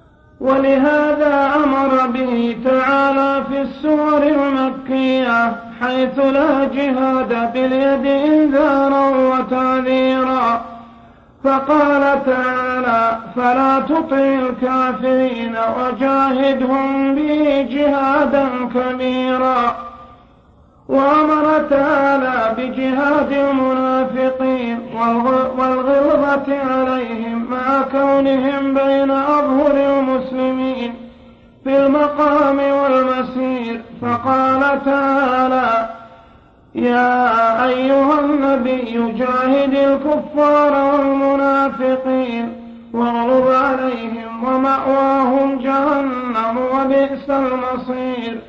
ولهذا أمر به تعالى في السور المكية حيث لا جهاد باليد إنذارا وتعذيرا، فقال تعالى: فلا تطع الكافرين وجاهدهم به جهادا كبيرا. وأمر تعالى بجهاد المنافقين والغلظة عليهم مع كونهم بين أظهر المسلمين في المقام والمسير، فقال تعالى: يا أيها النبي جاهد الكفار والمنافقين واغلظ عليهم ومأواهم جهنم وبئس المصير.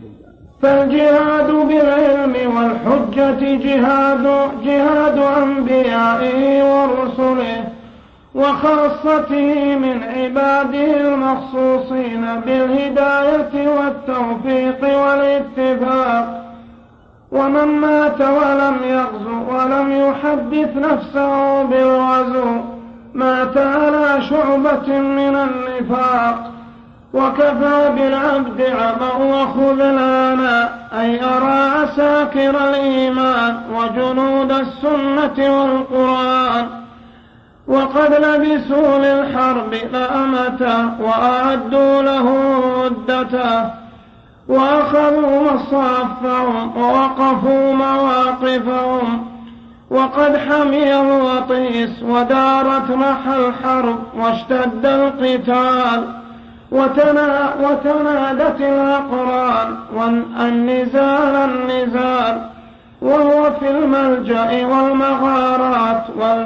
فالجهاد بالعلم والحجة جهاد أنبيائه ورسله وخاصته من عباده المخصوصين بالهداية والتوفيق والاتفاق. ومن مات ولم يغزو ولم يحدث نفسه بالغزو مات على شعبة من النفاق. وكفى بالعبد عبا وخذلانا أي أرى عساكر الإيمان وجنود السنة والقرآن، وقد لبسوا للحرب لأمته وأعدوا له عدته، وأخذوا مصافهم ووقفوا مواقفهم، وقد حمي الوطيس ودارت محى الحرب واشتد القتال، وتنادت الأقران النزال، وهو في الملجأ والمغارات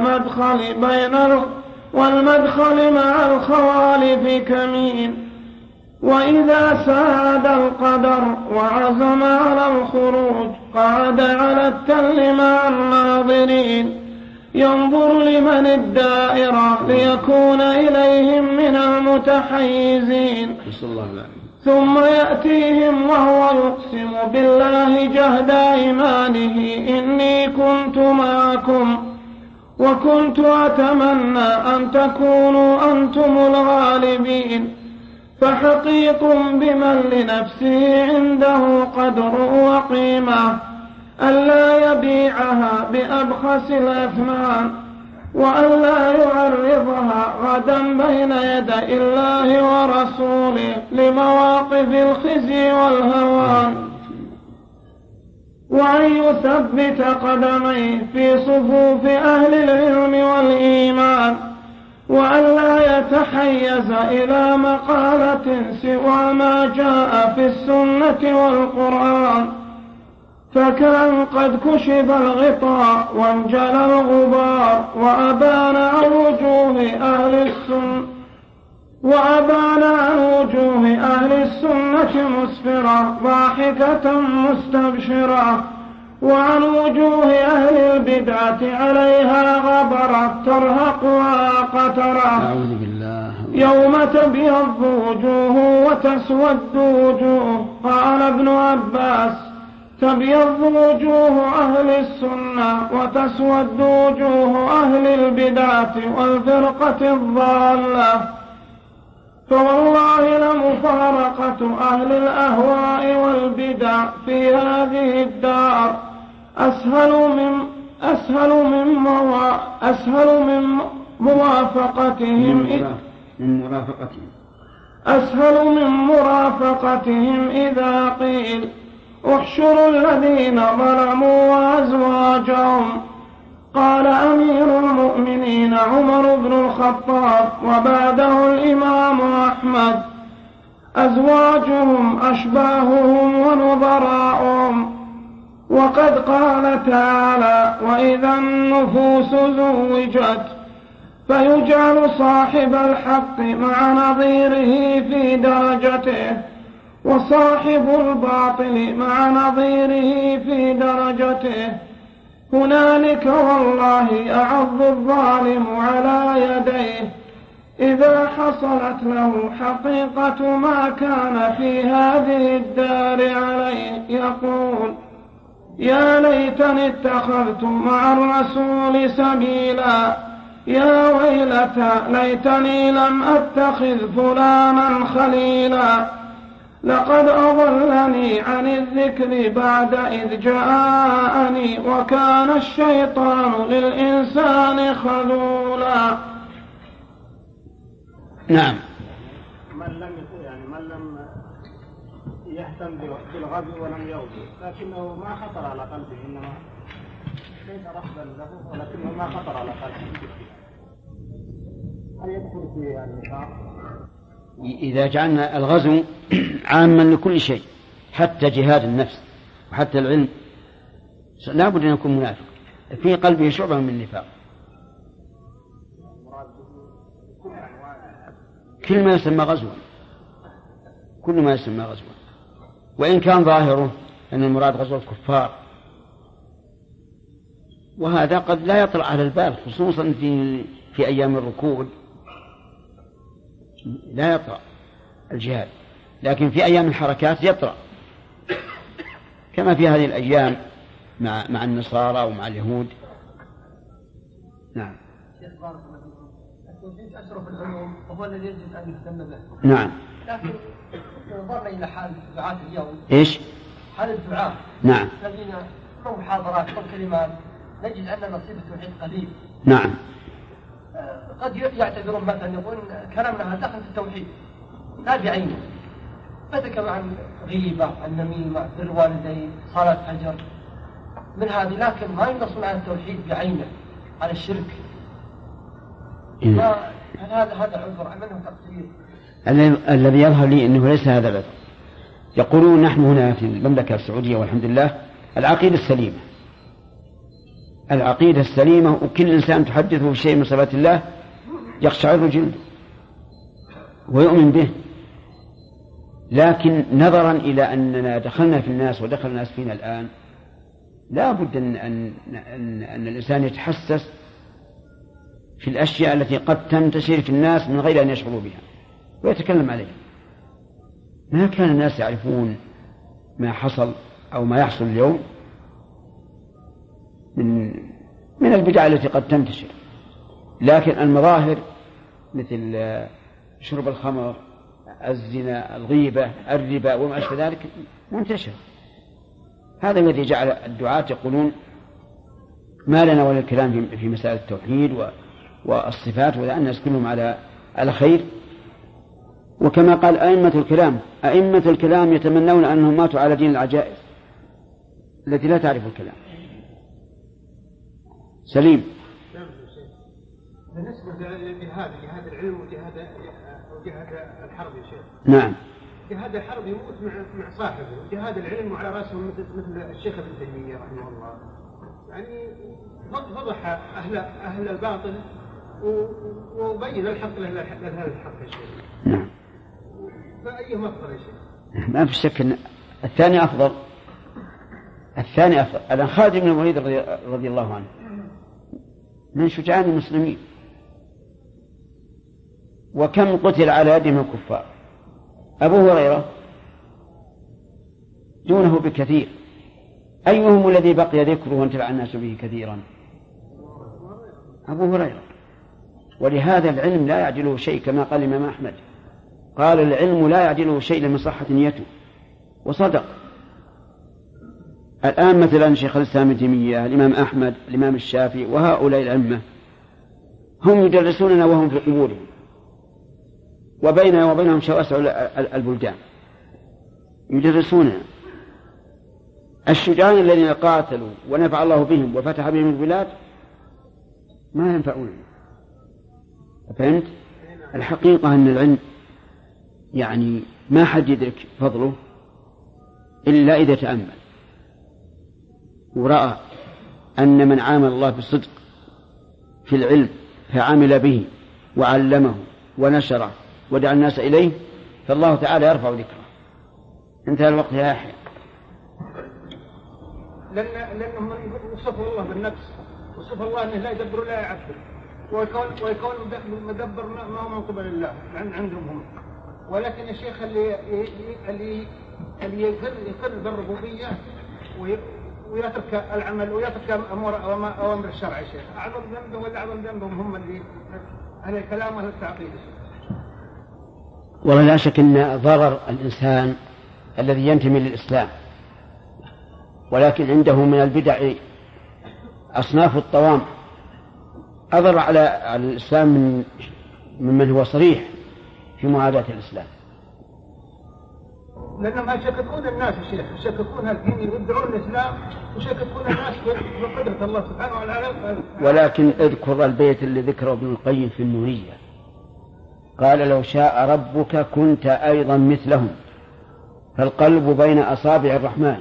والمدخل مع الخوالف كمين. وإذا ساد القدر وعزم على الخروج قعد على التل مع الناظرين ينظر لمن الدائرة ليكون إليهم من المتحيزين، ثم يأتيهم وهو يقسم بالله جهد إيمانه إني كنت معكم وكنت أتمنى أن تكونوا أنتم الغالبين، فحقيق بمن لنفسه عنده قدر وقيمة ألا يبيعها بأبخس الأثمان وألا يعرضها غدا بين يدي الله ورسوله لمواقف الخزي والهوان، وأن يثبت قدميه في صفوف أهل العلم والإيمان، وأن لا يتحيز إلى مقالة سوى ما جاء في السنة والقرآن، فكان قد كشف الغطاء وانجلى الغبار وأبان عن وجوه أهل السنة مسفرة ضاحكة مستبشرة، وعن وجوه أهل البدعة عليها غبرة ترهقها قترة. يوم تبيض وجوه وتسود وجوه. قال ابن عباس: تبيض وجوه أهل السنة وتسود وجوه أهل البدعة والفرقة الضالة. فوالله لمفارقة أهل الأهواء والبدع في هذه الدار أسهل من مرافقتهم إذا قيل احشروا الذين ظلموا وأزواجهم. قال أمير المؤمنين عمر بن الخطاب وبعده الإمام أحمد: أزواجهم أشباههم ونظراؤهم. وقد قال تعالى: وإذا النفوس زوجت، فيجعل صاحب الحق مع نظيره في درجته، وصاحب الباطل مع نظيره في درجته. هنالك والله يعض الظالم على يديه إذا حصلت له حقيقة ما كان في هذه الدار عليه، يقول: يا ليتني اتخذت مع الرسول سبيلا، يا ويلتى ليتني لم أتخذ فلانا خليلا، لقد أضلني عن الذكر بعد إذ جاءني، وكان الشيطان للإنسان خذولا. نعم. من لم يهتم بالغزو ولم يغزو، لكنه ما خطر على قلبه، إنما ليس رفضا له ولكنه ما خطر على قلبه، هل يدخل في النفاق؟ إذا جعلنا الغزو عاما لكل شيء حتى جهاد النفس وحتى العلم، لا بد أن يكون منافق في قلبه شعبة من النفاق. كل ما يسمى غزوا، كل ما يسمى غزوا، وإن كان ظاهره أن المراد غزو الكفار، وهذا قد لا يطلع على البال، خصوصا في أيام الركود لا يطرأ الجهاد، لكن في أيام الحركات يطرأ، كما في هذه الأيام مع النصارى ومع اليهود. نعم. التوحيد أشرف العلوم وهو الذي يجب أن يهتم به. نعم. لكن نظرنا إلى حال الدعاة اليوم. إيش؟ حال الدعاة. نعم. الذين لهم محاضرات وكلمات نجد أن نصيب التوحيد قليل. نعم. قد يعتبرون مثلا يقول كلامنا دخل في التوحيد لا بعينه، فتكلم عن غيبة، عن نميمة، بر الوالدين، صلاة فجر، من هذه، لكن ما ينصون على التوحيد بعينه، على الشرك. هذا عذر منه تقصير. الذي يظهر لي أنه ليس هذا العذر. يقولون نحن هنا في المملكة السعودية والحمد لله العقيدة السليمة، العقيدة السليمة، وكل إنسان تحدثه بشيء من صفات الله يقشعر جلده ويؤمن به، لكن نظرا إلى أننا دخلنا في الناس ودخل الناس فينا الآن، لا بد أن الإنسان يتحسس في الأشياء التي قد تنتشر في الناس من غير أن يشعروا بها ويتكلم عليها. ما كان الناس يعرفون ما حصل أو ما يحصل اليوم من البدع التي قد تنتشر، لكن المظاهر مثل شرب الخمر، الزنا، الغيبة، الربا وما أشبه ذلك منتشر. هذا الذي جعل الدعاة يقولون ما لنا ولا الكلام في مسائل التوحيد والصفات، ولا الناس كلهم على خير. وكما قال أئمة الكلام يتمنون أنهم ماتوا على دين العجائز التي لا تعرف الكلام. سليم. بالنسبة لجهاد العلم وجهاد الحرب يا شيخ. نعم. جهاد الحرب يموت مع صاحبه، وجهاد العلم على رأسهم مثل الشيخ ابن تيمية رحمه الله، يعني فضح أهل الباطل وبين الحق لهذا الحق يا شيخ. نعم. فأيهما أفضل يا شيخ؟ ما في شك أن الثاني أفضل. الآن خالد بن الوليد رضي الله عنه من شجعان المسلمين، وكم قتل على يدهم الكفار. أبو هريرة دونه بكثير، أيهم الذي بقي ذكره وانتفع الناس به كثيرا؟ أبو هريرة. ولهذا العلم لا يعدله شيء، كما قال الإمام أحمد، قال العلم لا يعدله شيء من صحة نيته، وصدق. الآن مثلا شيخ الإسلام ابن تيمية، الإمام أحمد، الإمام الشافعي، وهؤلاء الأئمة هم يدرسوننا وهم في قبورهم، وبيننا وبينهم شواسع البلدان يدرسوننا. الشجعان الذين قاتلوا ونفع الله بهم وفتح بهم البلاد ما ينفعون. فهمت؟ الحقيقة أن العلم يعني ما حد يدرك فضله إلا إذا تأمل ورأى أن من عامل الله بالصدق في العلم فعمل به وعلمه ونشره ودعا الناس إليه، فالله تعالى يرفع ذكره. انتهى الوقت يا يحيى. لأنهم وصفوا الله بالنفس، وصف الله أنه لا يدبر لا يعبر، ويكون مدبر ما هو من قبل الله عندهم هم. ولكن الشيخ اللي يقر بالربوبية ويترك العمل ويترك أوامر الشرع يا شيخ، أعظم ذنبه ولا أعظم ذنبهم هم اللي أهل الكلام وأهل التعقيد. والله لا شك أن ضرر الإنسان الذي ينتمي للإسلام ولكن عنده من البدع أصناف الطوام أضر على الإسلام ممن هو صريح في معاداة الإسلام. لأنهم يشككون الناس يا شيخ، يشككون الدين، يدعون الإسلام ويشككون الناس بقدرة الله سبحانه وتعالى. ولكن اذكر البيت اللي ذكره ابن القيم في النونية، قال لو شاء ربك كنت أيضا مثلهم، فالقلب بين أصابع الرحمن.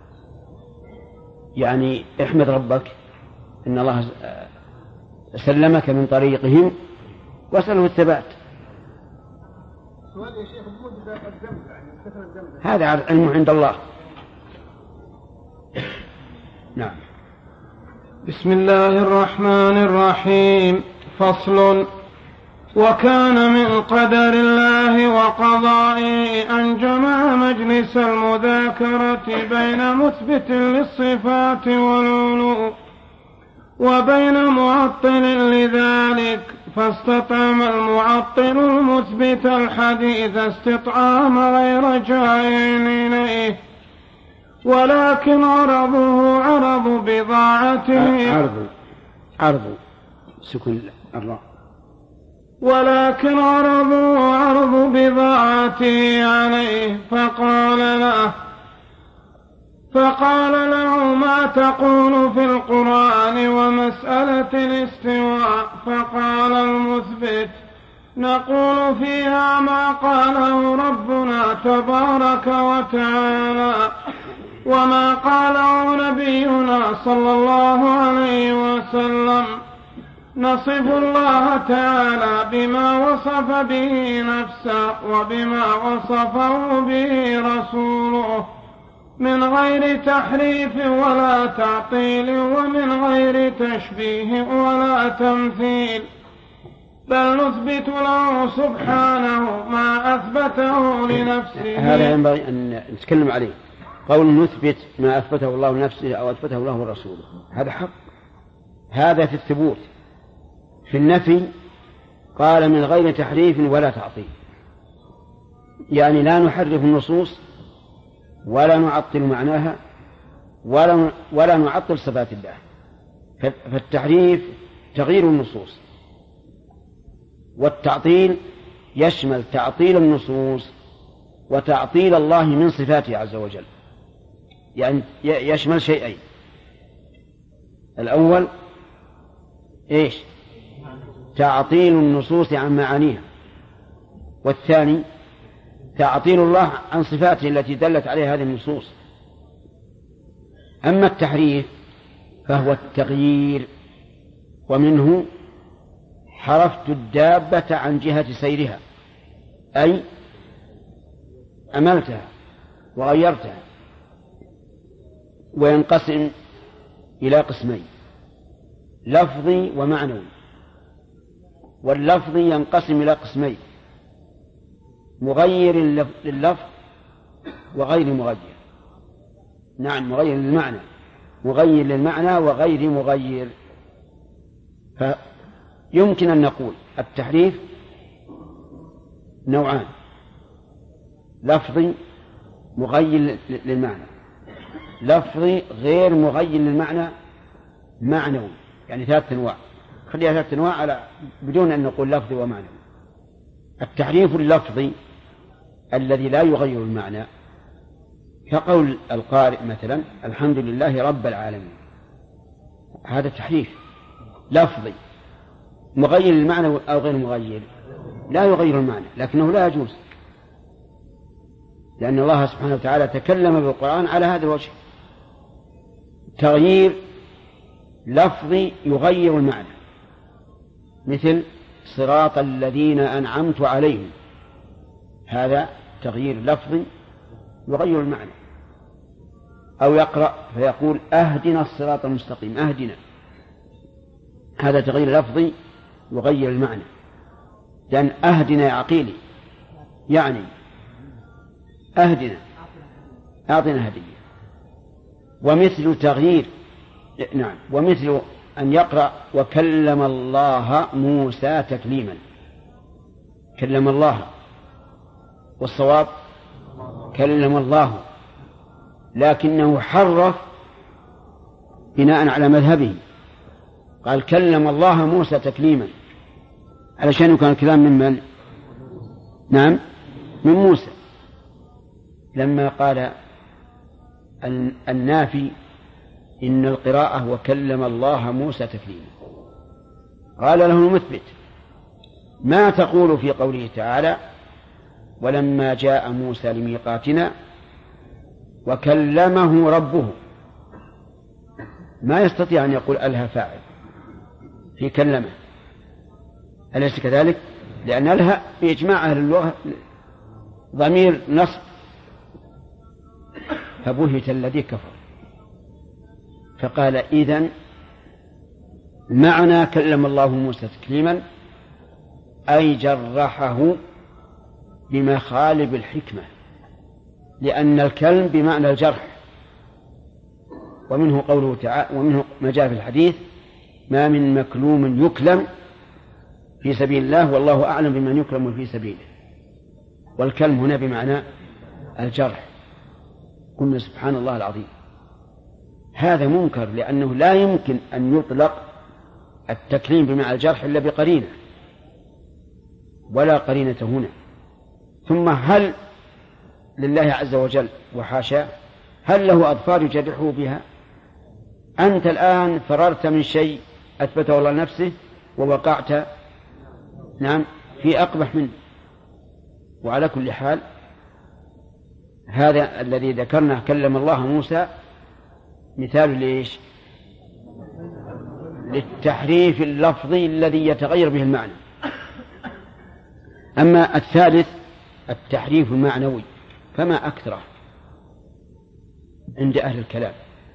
يعني احمد ربك إن الله سلمك من طريقهم واسأله الثبات. سؤال يا شيخ بموجب الذنب، يعني كثرة الذنب هذا علم عند الله. نعم. بسم الله الرحمن الرحيم. فصل. وكان من قدر الله وقضائه أن جمع مجلس المذاكرة بين مثبت للصفات والعلو وبين معطل لذلك، فاستطعم المعطل المثبت الحديث استطعام غير جائع إليه، ولكن عرضه عرض بضاعته عرض سكن الراء، ولكن عرضه عرض بضاعته عليه، فقال له ما تقول في القرآن ومسألة الاستواء؟ فقال المثبت نقول فيها ما قاله ربنا تبارك وتعالى وما قاله نبينا صلى الله عليه وسلم، نصف الله تعالى بما وصف به نفسه وبما وصفه به رسوله من غير تحريف ولا تعطيل ومن غير تشبيه ولا تمثيل، بل نثبت له سبحانه ما أثبته لنفسه. هذا ينبغي أن نتكلم عليه. قول نثبت ما أثبته الله لنفسه أو أثبته الله ورسوله، هذا حق، هذا في الثبوت. في النفي قال من غير تحريف ولا تعطيل، يعني لا نحرف النصوص ولا نعطل معناها ولا نعطل صفات الله. فالتحريف تغيير النصوص، والتعطيل يشمل تعطيل النصوص وتعطيل الله من صفاته عز وجل، يعني يشمل شيئين: الأول إيش؟ تعطيل النصوص عن معانيها، والثاني تعطيل الله عن صفاته التي دلت عليها هذه النصوص. أما التحريف فهو التغيير، ومنه حرفت الدابة عن جهة سيرها، أي أملتها وغيرتها. وينقسم إلى قسمين: لفظي ومعنوي. واللفظي ينقسم إلى قسمين: مغير لللفظ وغير مغير. نعم، مغير للمعنى، مغير للمعنى وغير مغير. فيمكن أن نقول التحريف نوعان: لفظي مغير للمعنى، لفظي غير مغير للمعنى، معنوي. يعني 3 أنواع، خليها 3 أنواع بدون أن نقول لفظي ومعنوي. التحريف اللفظي الذي لا يغير المعنى، كقول القارئ مثلا: الحمد لله رب العالمين، هذا تحريف لفظي. مغير للمعنى أو غير مغير؟ لا يغير المعنى، لكنه لا يجوز، لأن الله سبحانه وتعالى تكلم بالقرآن على هذا الوجه. تغيير لفظي يغير المعنى، مثل صراط الذين أنعمت عليهم، هذا تغيير لفظي يغير المعنى. أو يقرأ فيقول: أهدنا الصراط المستقيم، أهدنا، هذا تغيير لفظي يغير المعنى، لأن أهدنا يا عقيلي يعني أهدنا، أعطنا هدية. ومثل تغيير، نعم، ومثل أن يقرأ: وكلم الله موسى تكليما، كلم الله، والصواب كلم الله، لكنه حرف بناء على مذهبه، قال: كلم الله موسى تكليما، علشان كان الكلام من من؟ نعم، من موسى. لما قال النافي: إن القراءة وكلم الله موسى تكليما، قال له المثبت: ما تقول في قوله تعالى: ولما جاء موسى لميقاتنا وكلمه ربه؟ ما يستطيع أن يقول ألها فاعل في كلمه، أليس كذلك؟ لأن ألها بإجماع أهل اللغة ضمير نصب، فبهت الذي كفر. فقال: إذن معنى كلم الله موسى تكليما أي جرحه بمخالب الحكمة، لأن الكلم بمعنى الجرح. ومنه قوله تعالى، ومنه ما جاء في الحديث: ما من مكلوم يكلم في سبيل الله والله أعلم بمن يكلم في سبيله. والكلم هنا بمعنى الجرح. قلنا سبحان الله العظيم، هذا منكر، لأنه لا يمكن أن يطلق التكليم بمعنى الجرح إلا بقرينة، ولا قرينة هنا. ثم هل لله عز وجل وحاشا هل له أظفار يجرحه بها؟ أنت الآن فررت من شيء أثبته الله نفسه ووقعت نعم في أقبح منه. وعلى كل حال هذا الذي ذكرنا كلم الله موسى مثال ليش؟ للتحريف اللفظي الذي يتغير به المعنى. أما الثالث التحريف المعنوي فما أكثره عند أهل الكلام.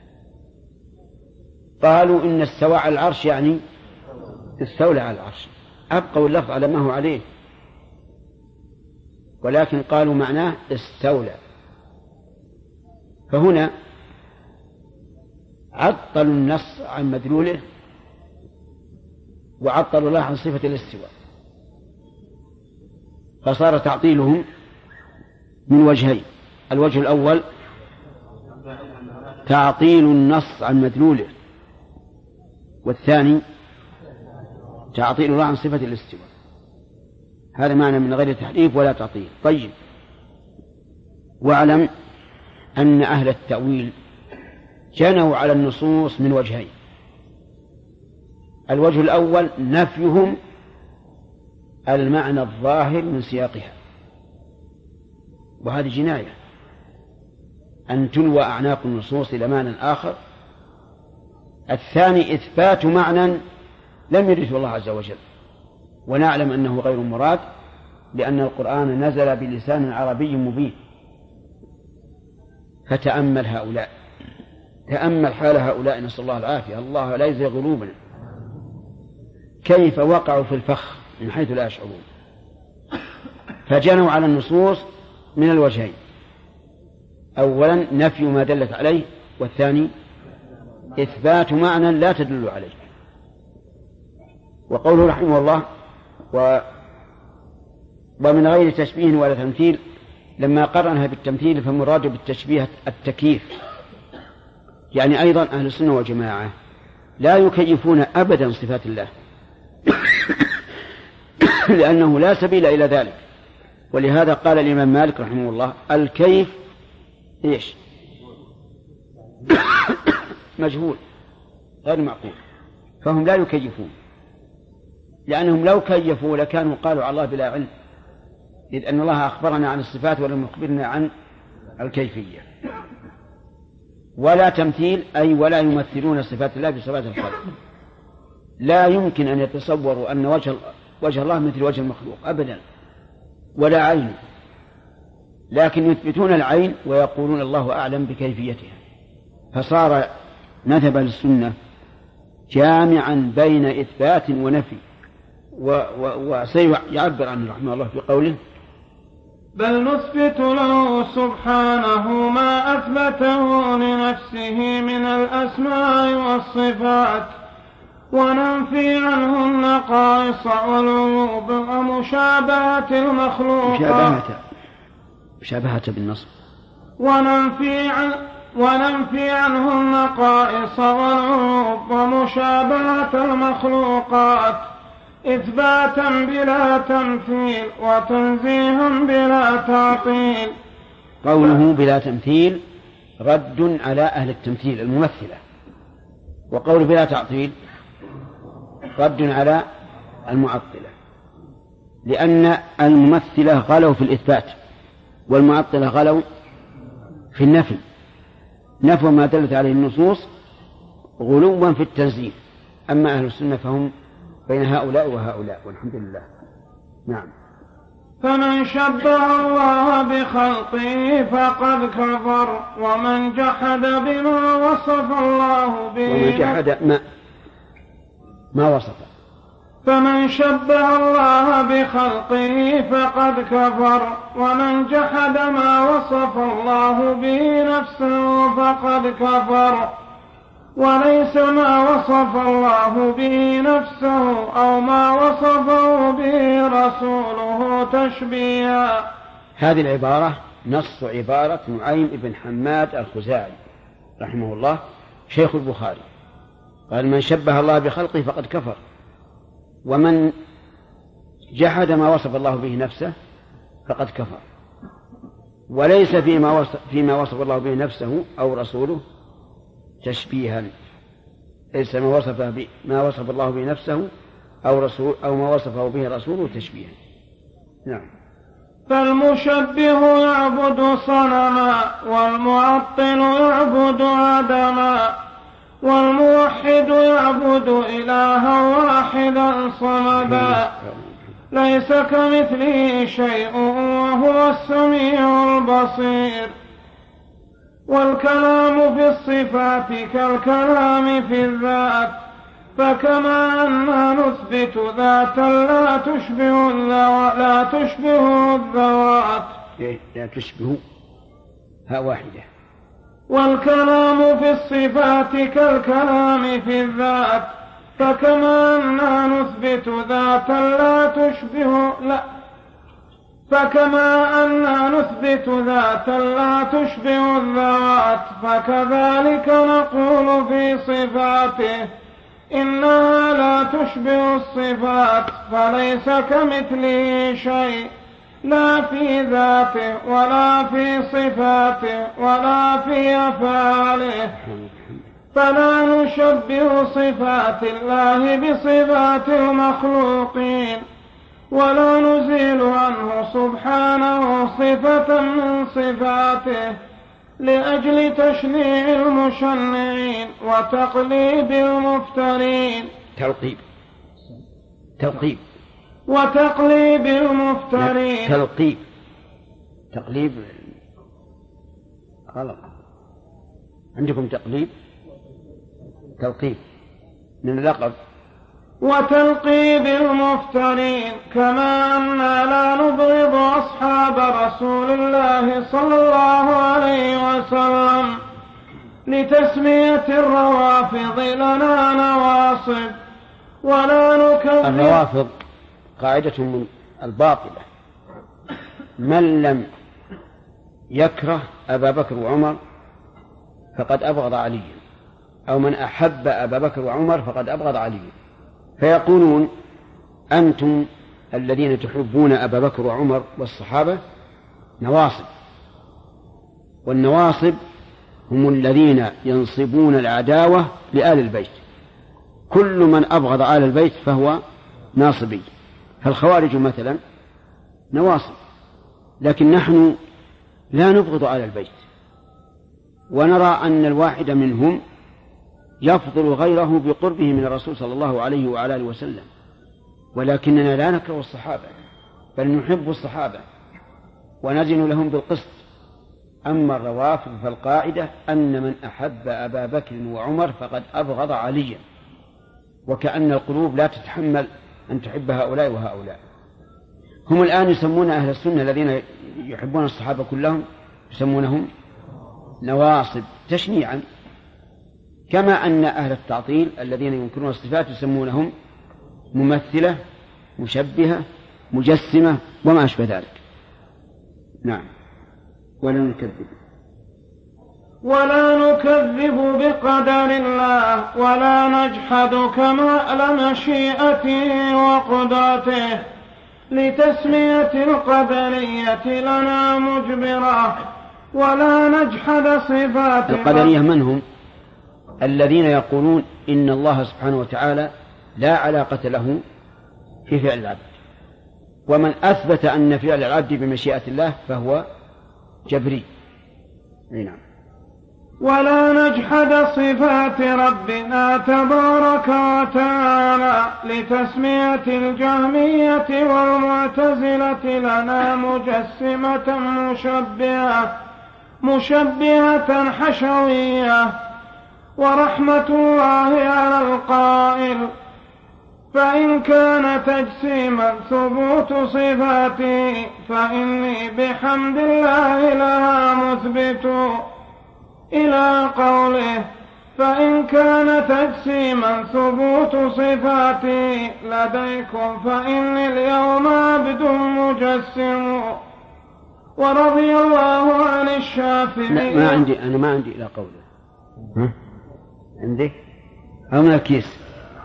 قالوا إن استوى على العرش يعني استولى على العرش، أبقوا اللفظ على ما هو عليه، ولكن قالوا معناه استولى. فهنا عطلوا النص عن مدلوله وعطلوا الله عن صفة الاستواء، فصار تعطيلهم من وجهين: الوجه الأول تعطيل النص عن مدلوله، والثاني تعطيل الله عن صفة الاستواء. هذا معنى من غير تحريف ولا تعطيل. طيب، واعلم أن أهل التأويل جنوا على النصوص من وجهين: الوجه الأول نفيهم المعنى الظاهر من سياقها، وهذه جناية أن تلوى أعناق النصوص إلى معنى آخر. الثاني إثبات معنى لم يرده الله عز وجل، ونعلم أنه غير مراد، لأن القرآن نزل بلسان عربي مبين. فتأمل هؤلاء، تأمل حال هؤلاء، نسأل الله العافية، الله لا يزغ قلوبنا، كيف وقعوا في الفخ من حيث لا يشعرون. فجنوا على النصوص من الوجهين: أولا نفي ما دلت عليه، والثاني إثبات معنى لا تدل عليه. وقوله رحمه الله ومن غير تشبيه ولا تمثيل، لما قرنها بالتمثيل فمراد بالتشبيه التكييف، يعني أيضا أهل السنة والجماعة لا يكيفون أبدا صفات الله لأنه لا سبيل إلى ذلك. ولهذا قال الإمام مالك رحمه الله: الكيف إيش؟ مجهول غير معقول. فهم لا يكيفون، لأنهم لو كيفوا لكانوا قالوا على الله بلا علم، إذ أن الله أخبرنا عن الصفات ولم يخبرنا عن الكيفية. ولا تمثيل، أي ولا يمثلون صفات الله بصفات الخلق. لا يمكن أن يتصوروا أن وجه الله مثل وجه المخلوق أبدا، ولا عين، لكن يثبتون العين ويقولون الله أعلم بكيفيتها. فصار مذهب السنة جامعا بين إثبات ونفي. وسيعبر عنه رحمه الله في قوله: بل نثبت له سبحانه ما أثبته لنفسه من الأسماء والصفات، وننفي عنه النقائص والعيوب ومشابهة المخلوقات. مشابهة بالنصب. وننفي عنه النقائص والعيوب ومشابهة المخلوقات، إثباتا بلا تمثيل وتنزيها بلا تعطيل. قوله بلا تمثيل رد على أهل التمثيل الممثلة، وقوله بلا تعطيل رد على المعطلة، لأن الممثلة غلوا في الإثبات والمعطلة غلوا في النفي. نفوا ما دلت عليه النصوص غلوا في التنزيه. أما أهل السنة فهم بين هؤلاء وهؤلاء، والحمد لله. نعم. فمن شبه الله بخلقه فقد كفر، ومن جحد بما وصف الله به. ومن جحد ما وصف. فمن شبه الله بخلقه فقد كفر، ومن جحد ما وصف الله به نفسه فقد كفر. وليس ما وصف الله به نفسه أو ما وصفه به رسوله تشبيها. هذه العبارة نص عبارة نعيم بن حماد الخزاعي رحمه الله شيخ البخاري، قال: من شبه الله بخلقه فقد كفر، ومن جحد ما وصف الله به نفسه فقد كفر. وليس فيما وصف الله به نفسه أو رسوله تشبيها، ليس ما وصف الله به نفسه أو ما وصفه به رسوله تشبيها. نعم. فالمشبه يعبد صنما، والمعطل يعبد عدما، والموحد يعبد إلها واحدا صمدا، ليس كمثله شيء وهو السميع البصير. والكلام في الصفات كالكلام في الذات، فكما أننا نثبت ذاتا لا تشبه الذوات. لا تشبه ها واحدة. والكلام في الصفات كالكلام في الذات، فكما أننا نثبت ذاتا فكما أننا نثبت ذاتا لا تشبه الذوات فكذلك نقول في صفاته إنها لا تشبه الصفات فليس كمثله شيء لا في ذاته ولا في صفاته ولا في أفعاله فلا نشبه صفات الله بصفات المخلوقين ولا نزيل عنه سبحانه صفة من صفاته لأجل تشنيع المشنعين وتقليب المفترين وتقليب المفترين تقليب غلط عندكم تلقيب من اللقب وتلقيب المفترين كما أننا لا نبغض أصحاب رسول الله صلى الله عليه وسلم لتسمية الروافض لنا نواصب ولا نكذب. الروافض قاعدة من الباطلة من لم يكره أبا بكر وعمر فقد أبغض عليا أو من أحب أبا بكر وعمر فقد أبغض عليا فيقولون أنتم الذين تحبون أبا بكر وعمر والصحابة نواصب والنواصب هم الذين ينصبون العداوة لآل البيت كل من أبغض آل البيت فهو ناصبي فالخوارج مثلا نواصب لكن نحن لا نبغض آل البيت ونرى أن الواحد منهم يفضل غيره بقربه من الرسول صلى الله عليه وعلى آله وسلم ولكننا لا نكره الصحابة بل نحب الصحابة ونزن لهم بالقسط. أما الروافض فالقاعدة أن من أحب أبا بكر وعمر فقد أبغض عليا وكأن القلوب لا تتحمل أن تحب هؤلاء وهؤلاء. هم الآن يسمون أهل السنة الذين يحبون الصحابة كلهم يسمونهم نواصب تشنيعا كما أن أهل التعطيل الذين ينكرون الصفات يسمونهم ممثلة مشبهة مجسمة وما أشبه ذلك. نعم ولا نكذب بقدر الله ولا نجحد كمال مشيئته وقدرته لتسمية القدرية لنا مجبرة ولا نجحد صفات القدرية. من هم؟ الذين يقولون إن الله سبحانه وتعالى لا علاقة له في فعل العبد ومن أثبت أن فعل العبد بمشيئة الله فهو جبري. نعم. ولا نجحد صفات ربنا تبارك وتعالى لتسمية الجهمية والمعتزلة لنا مجسمة مشبهة حشوية ورحمة الله على القائل فإن كان تجسيما ثبوت صفاته فإني بحمد الله لها مثبت إلى قوله فإن كان تجسيما ثبوت صفاته لديكم فإني اليوم عبد مجسم. ورضي الله عن الشافعي. أنا ما عندي إلى قوله. عندك أو من الكيس؟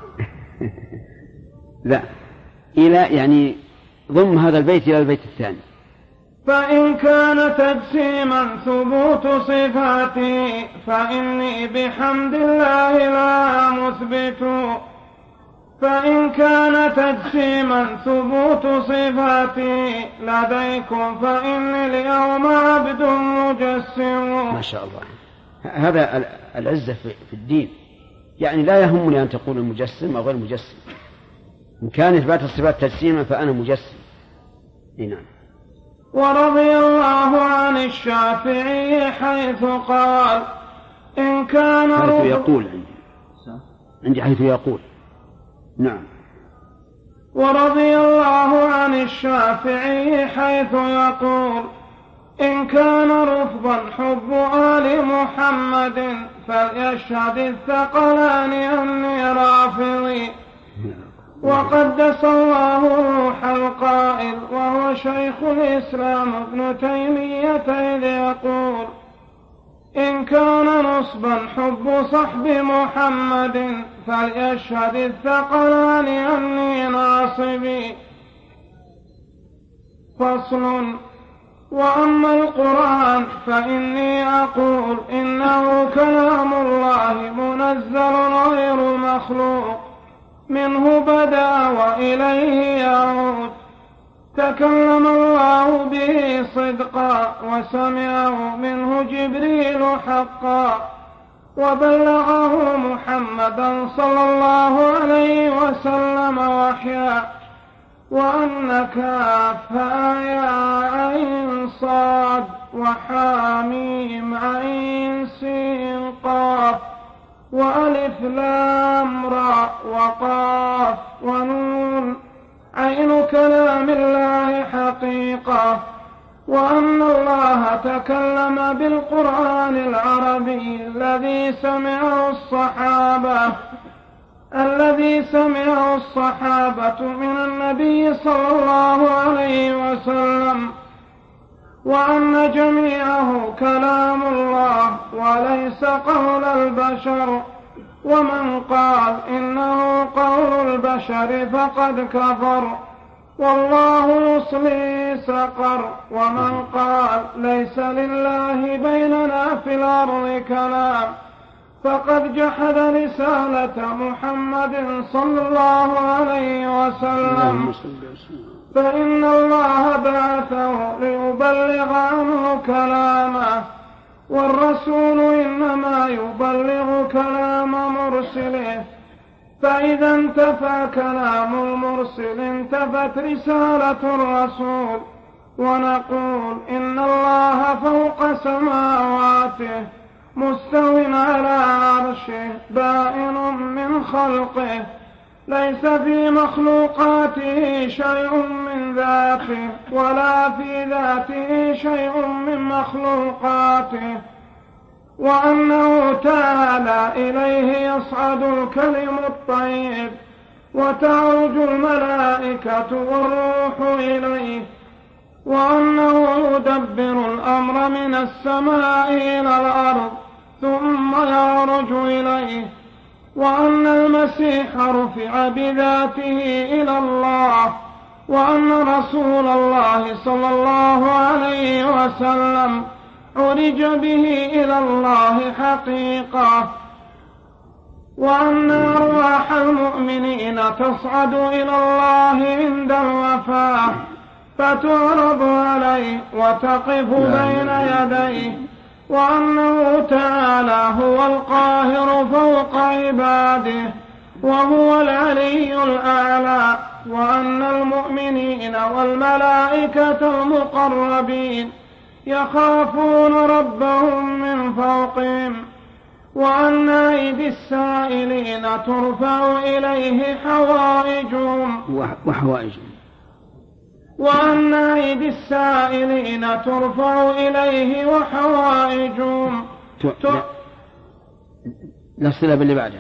لا إلى يعني ضم هذا البيت إلى البيت الثاني. فإن كان تجسيما ثبوت صفاته فإني بحمد الله لا مثبت. فإن كان تجسيما ثبوت صفاته لديكم فإني اليوم عبد مجسم. ما شاء الله. هذا العزة في الدين يعني لا يهمني أن تقول المجسم أو غير مجسم إن كان إثبات الصفات تجسيما فأنا مجسم. نعم. ورضي الله عن الشافعي حيث قال إن كان حيث يقول عندي حيث يقول. نعم. ورضي الله عن الشافعي حيث يقول إن كان رفضا حب آل محمد فليشهد الثقلان أني رافضي وقدس الله روح القائل وهو شيخ الإسلام ابن تيمية إذ يقول: إن كان نصبا حب صحب محمد فليشهد الثقلان أني ناصبي. فصل. وأما القرآن فإني أقول إنه كلام الله منزل غير مخلوق، منه بدأ وإليه يعود. تكلم الله به صدقا وسمعه منه جبريل حقا، وبلغه محمدا صلى الله عليه وسلم وحيا. وأن كاف يا عين صاد وحاميم عين سين قاف وألف لام راء وقاف ونون عين كلام الله حقيقة. وأن الله تكلم بالقرآن العربي الذي سمعه الصحابة من النبي صلى الله عليه وسلم، وأن جميعه كلام الله وليس قول البشر. ومن قال إنه قول البشر فقد كفر، والله يصلي سقر. ومن قال ليس لله بيننا في الأرض كلام فقد جحد رسالة محمد صلى الله عليه وسلم، فإن الله بعثه ليبلغ عنه كلامه، والرسول إنما يبلغ كلام مرسله. فإذا انتفى كلام المرسل انتفت رسالة الرسول. ونقول إن الله فوق سماواته مستو على عرشه بائن من خلقه، ليس في مخلوقاته شيء من ذاته ولا في ذاته شيء من مخلوقاته. وأنه تعالى إليه يصعد الكلم الطيب وتعرج الملائكة والروح إليه. وأنه يدبر الأمر من السماء إلى الأرض ثم يعرج إليه. وأن المسيح رفع بذاته إلى الله. وأن رسول الله صلى الله عليه وسلم عرج به إلى الله حقيقة. وأن أرواح المؤمنين تصعد إلى الله عند الوفاة فتعرض عليه وتقف بين يديه. وأنه تعالى هو القاهر فوق عباده وهو العلي الأعلى. وأن المؤمنين والملائكة المقربين يخافون ربهم من فوقهم. وأن أيدي السائلين ترفع إليه حوائجهم وأن أيدي السائلين ترفع إليه وحوائجهم نصل باللي بعدها.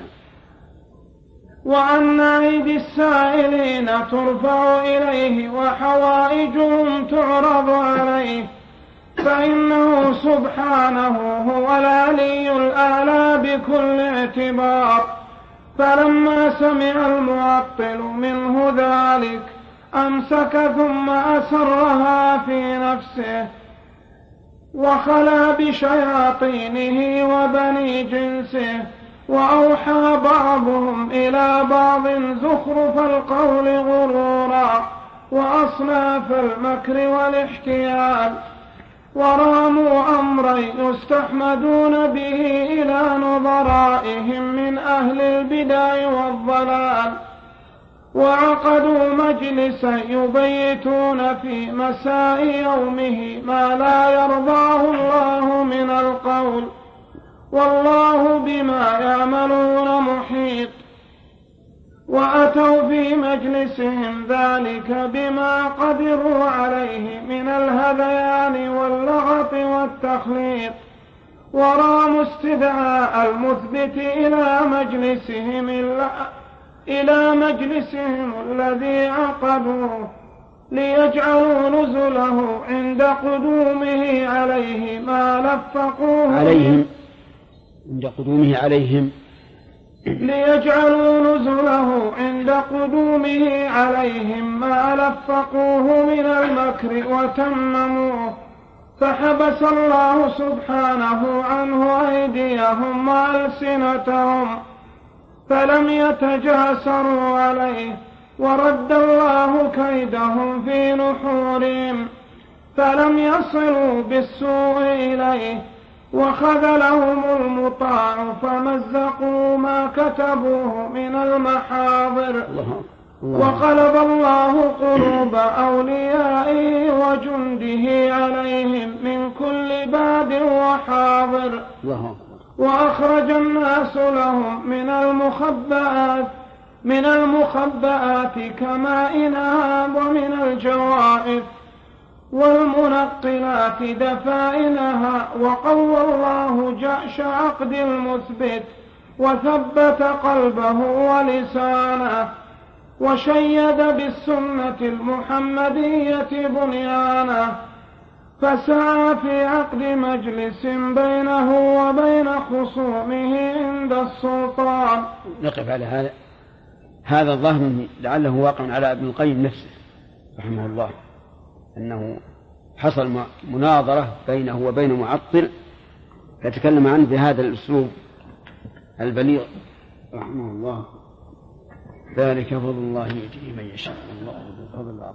وأن أيدي السائلين ترفع إليه وحوائجهم تعرض عليه، فإنه سبحانه هو العلي الأعلى بكل اعتبار. فلما سمع المعطل منه ذلك أمسك ثم أسرها في نفسه وخلا بشياطينه وبني جنسه. وأوحى بعضهم إلى بعض زخرف القول غرورا وأصناف المكر والاحتيال. وراموا أمرين يستحمدون به إلى نظرائهم من أهل البدع والضلال. وعقدوا مجلسا يبيتون في مساء يومه ما لا يرضاه الله من القول، والله بما يعملون محيط. وأتوا في مجلسهم ذلك بما قدروا عليه من الهذيان واللغط والتخليط. وراموا استدعاء المثبت إلى مجلسهم إلى مجلسهم الذي عقدوه ليجعلوا نزله عند قدومه عليه ما لفقوه عليهم عند قدومه عليهم ليجعلوا نزله عند قدومه عليهم ما لفقوه من المكر وتمموه، فحبس الله سبحانه عنه أيديهم وألسنتهم فلم يتجاسروا عليه، ورد الله كيدهم في نحورهم فلم يصلوا بالسوء إليه، وخذلهم المطاع فمزقوا ما كتبوه من المحاضر، وقلب الله قلوب أوليائه وجنده عليهم من كل باد وحاضر، وأخرج الناس لهم من المخبآت كمائنها ومن الجوائز والمنقلات دفائنها، وقوى الله جأش عقد المثبت وثبت قلبه ولسانه، وشيد بالسنة المحمدية بنيانه، فسعى في عقد مجلس بينه وبين خصومه عند السلطان. نقف على هذا الظاهر لعله واقع على ابن القيم نفسه رحمه الله، أنه حصل مناظرة بينه وبين معطل يتكلم عنه بهذا الأسلوب البليغ رحمه الله. ذلك فضل الله يؤتيه من يشاء الله فضل الله.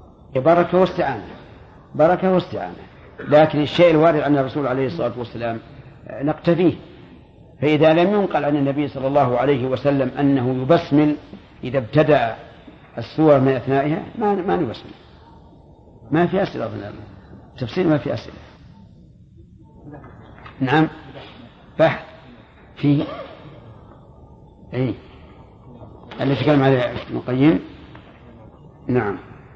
بركة واستعانة، لكن الشيء الوارد عن الرسول عليه الصلاة والسلام نقتفيه، فإذا لم ينقل عن النبي صلى الله عليه وسلم أنه يبسمل إذا السور من أثنائها ما نبسمل. ما في أسئلة أظن تفسير، ما في أسئلة. نعم بحث فيه اللي تكلم عليه ابن القيم. نعم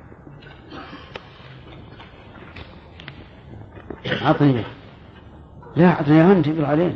عطني أنت اقرأ عليه.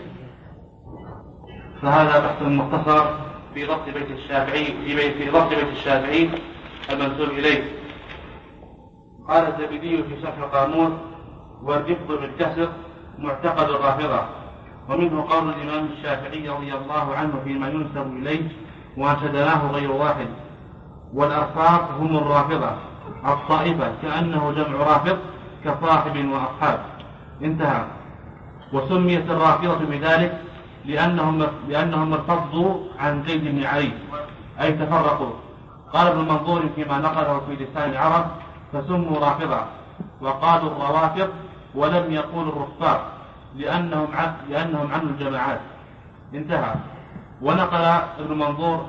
فهذا بحث مختصر في ضبط بيت الشافعي في ضبط بيت الشافعي المنسوب إليه. قال الزبيدي في شرح القاموس: والرفض بالكسر معتقد الرافضة، ومنه قول الإمام الشافعي رضي الله عنه فيما ينسب إليه وأنشدناه غير واحد: والأصحاب هم الرافضة، الطائفة كأنه جمع رافض كصاحب وأصحاب. انتهى. وسميت الرافضة بذلك لأنهم ارتضوا عن زيد بن علي، أي تفرقوا. قال ابن منظور فيما نقله في لسان العرب: فسموا رافضة، وقالوا الروافض ولم يقولوا الرفاق لأنهم عنوا الجماعات. انتهى. ونقل ابن منظور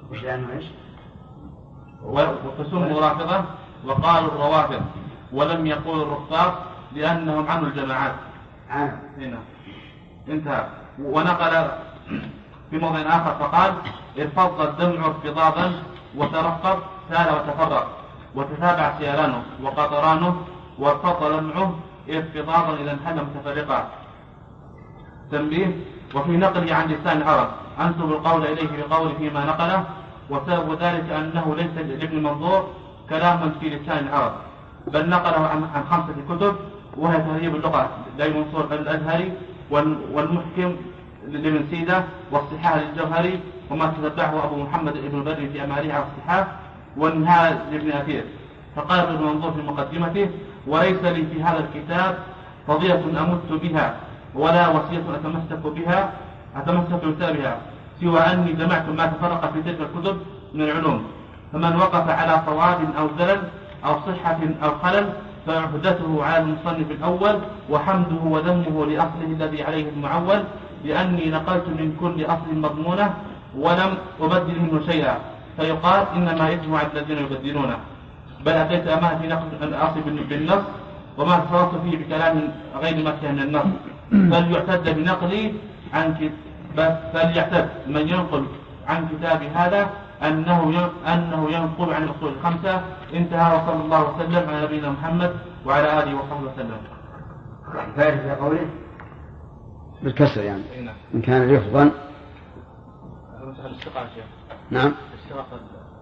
فسموا رافضة وقالوا الروافض ولم يقولوا الرفاق لأنهم عنوا الجماعات. هنا انتهى. ونقل في موضع آخر فقال: ارفض الدمع ارتضاضا وترفض سال وتفرق وتتابع سيلانه وقطرانه وارتض لمعه ارتضاضا إذا انحل متفرقا. تنبيه: وفي نقله عن لسان العرب أنسب القول إليه بقول فيما نقله، وسبب ذلك أنه ليس لابن منظور كلاما في لسان العرب، بل نقله عن 5 كتب، وهي تهذيب اللغة لمنصور الأزهري، والمحكم لابن سيدة، والصحاح للجوهري، وما تتبعه أبو محمد بن البري في أماريح الصحاح، والنهاية لابن أثير. فقال ابن منظور في مقدمته: وليس لي في هذا الكتاب فضيلة أمت بها ولا وصية أتمسك بكتابها، سوى أني جمعت ما تفرق في تلك الكتب من العلوم، فمن وقف على صواب أو زلل أو صحة أو خلل فعهدته على المصنف الأول، وحمده وذمه لأصله الذي عليه المعول، لأني نقلت من كل أصل مضمونة ولم أبدل منه شيئا، فيقال إنما يجمع الذين يبدلونه، بل أتيت أمانة في نقل الأصل بالنص، وما تصرفت فيه بكلام غير ما كان النص، فليعتد بنقلي فليعتد من ينقل عن كتاب هذا أنه ينقل عن الأصول 5. انتهى. وصلى الله وسلم على نبينا محمد وعلى آله وصحبه وسلم. فارس في قوله بالكسر يعني إن كان رفضا. نعم.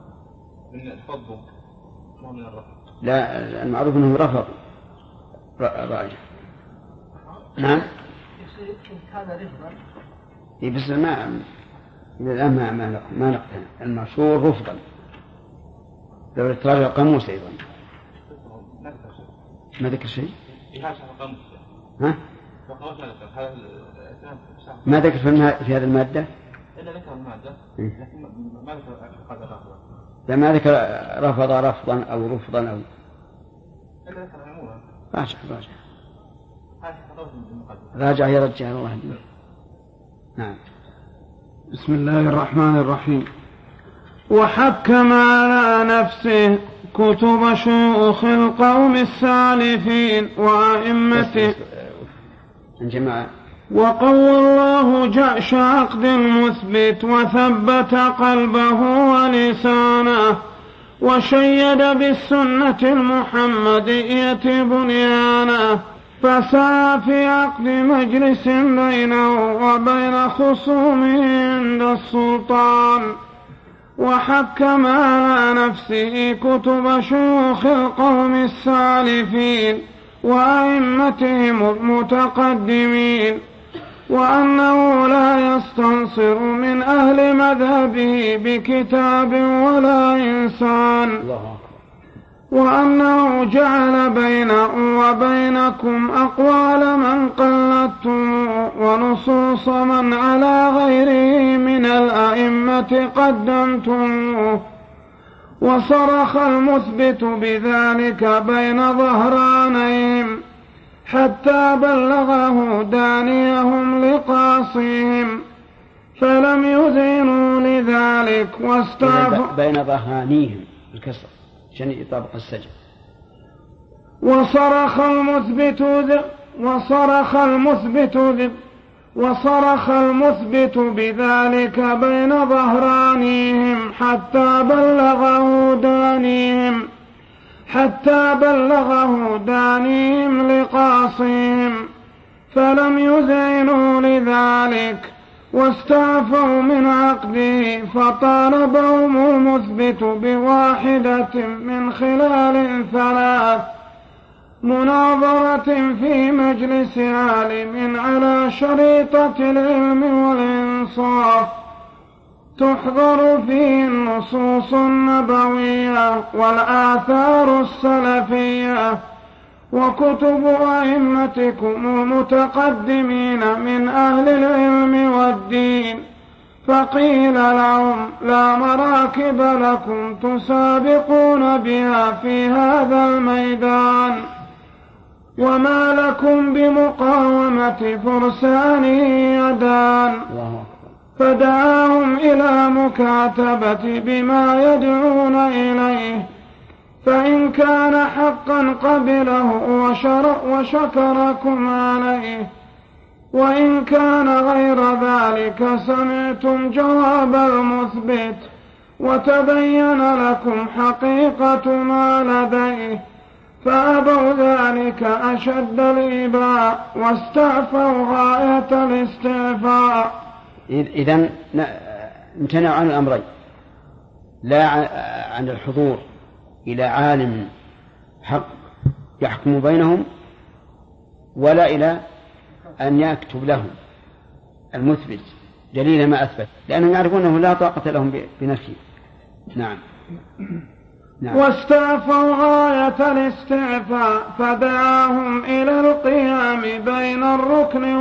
من الفضل مو من الرفض. لا المعروف أنه رفض راجع. نعم. كان رفضا. بس ما نقتنع. المشهور رفضا. لو تراجع قاموس أيضا. ما ذكر شيء. ها؟ ما ذكر في هذا المادة. إلا ذكر المادة لكن ما ذكر هذا الرفض. ما ذكر رفض رفضا أو رفضا أو. إلا ذكر عموما. راجع يا رجال الله. نعم. بسم الله الرحمن الرحيم. وحكم على نفسه كتب شيوخ القوم السالفين وأئمته الجماعة. وقوى الله جأش عقد مثبت وثبت قلبه ولسانه وشيد بالسنة المحمدية بنيانه فسعى في عقد مجلس بينه وبين خصومه عند السلطان. وحكم على نفسه كتب شيوخ القوم السالفين وأئمتهم المتقدمين وأنه لا يستنصر من أهل مذهبه بكتاب ولا إنسان وأنه جعل بينه وبينكم أقوال من قلدتم ونصوص من على غيره من الأئمة قدمتموه. وصرخ المثبت بذلك بين ظهرانيهم حتى بلغه دانيهم لقاصيهم فلم يذعنوا لذلك واستعفوا بين ظهرانيهم الكسر عشان يطابق السجن. وصرخ المثبت بذلك بين ظهرانيهم حتى بلغه دانيهم لقاصيهم فلم يذعنوا لذلك واستعفوا من عقده فطالبهم المثبت بواحدة من خلال 3 مناظرة في مجلس عالم على شريطة العلم والإنصاف تحضر فيه النصوص النبوية والآثار السلفية وكتب أئمتكم المتقدمين من أهل العلم والدين. فقيل لهم لا مراكب لكم تسابقون بها في هذا الميدان وما لكم بمقاومة فرسان يدان. فدعاهم إلى مكاتبة بما يدعون إليه فإن كان حقا قبله وشكركم عليه وإن كان غير ذلك سمعتم جواب المثبت وتبين لكم حقيقة ما لديه فأبوا ذلك أشد الإباء واستعفوا غاية الاستعفاء. إذن امتنع عن الأمرين لا عن الحضور إلى عالم حق يحكم بينهم ولا إلى أن يكتب لهم المثبت دليل ما أثبت لأنهم يعرفون أنه لا طاقة لهم بنفسه. نعم. واستعفوا غاية الاستعفاء فدعاهم إلى القيام بين الركن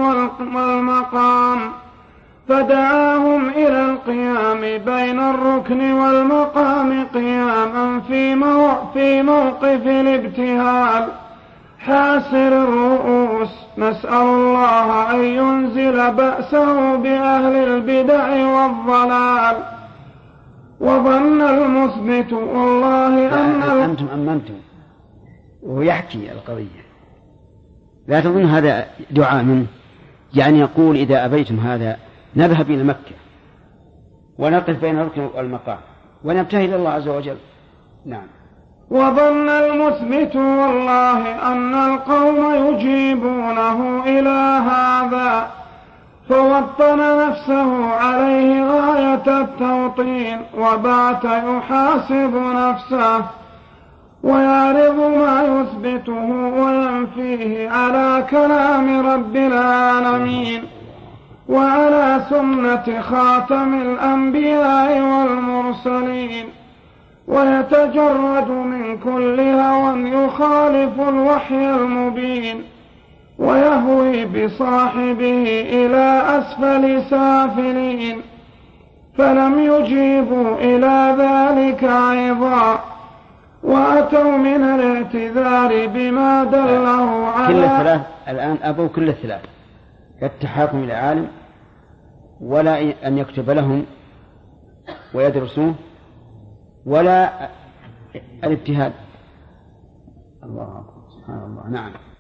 والمقام قياما في موقف الابتهال حاسر الرؤوس نسأل الله أن ينزل بأسه بأهل البدع والضلال. وظن المثبت والله أنتم أمنتم وهو يحكي القضية لا تظن هذا دعاء منه يعني يقول إذا أبيتم هذا نذهب إلى مكة ونقف بين الركن والمقام ونبتهل إلى الله عز وجل. نعم. وظن المثبت والله أن القوم يجيبونه إلى هذا فوطن نفسه عليه غاية التوطين وبات يحاسب نفسه ويعرض ما يثبته وينفيه على كلام رب العالمين وعلى سنة خاتم الأنبياء والمرسلين، ويتجرد من كل هوى يخالف الوحي المبين، ويهوي بصاحبه إلى أسفل سافلين. فلم يجيبوا إلى ذلك عظا، وأتوا من الاعتذار بما دله على كل الثلاث الآن أبوا كل الثلاث، التحاكم إلى عالم، ولا أن يكتب لهم ويدرسوه، ولا الاجتهاد. الله أكبر، سبحان الله. نعم.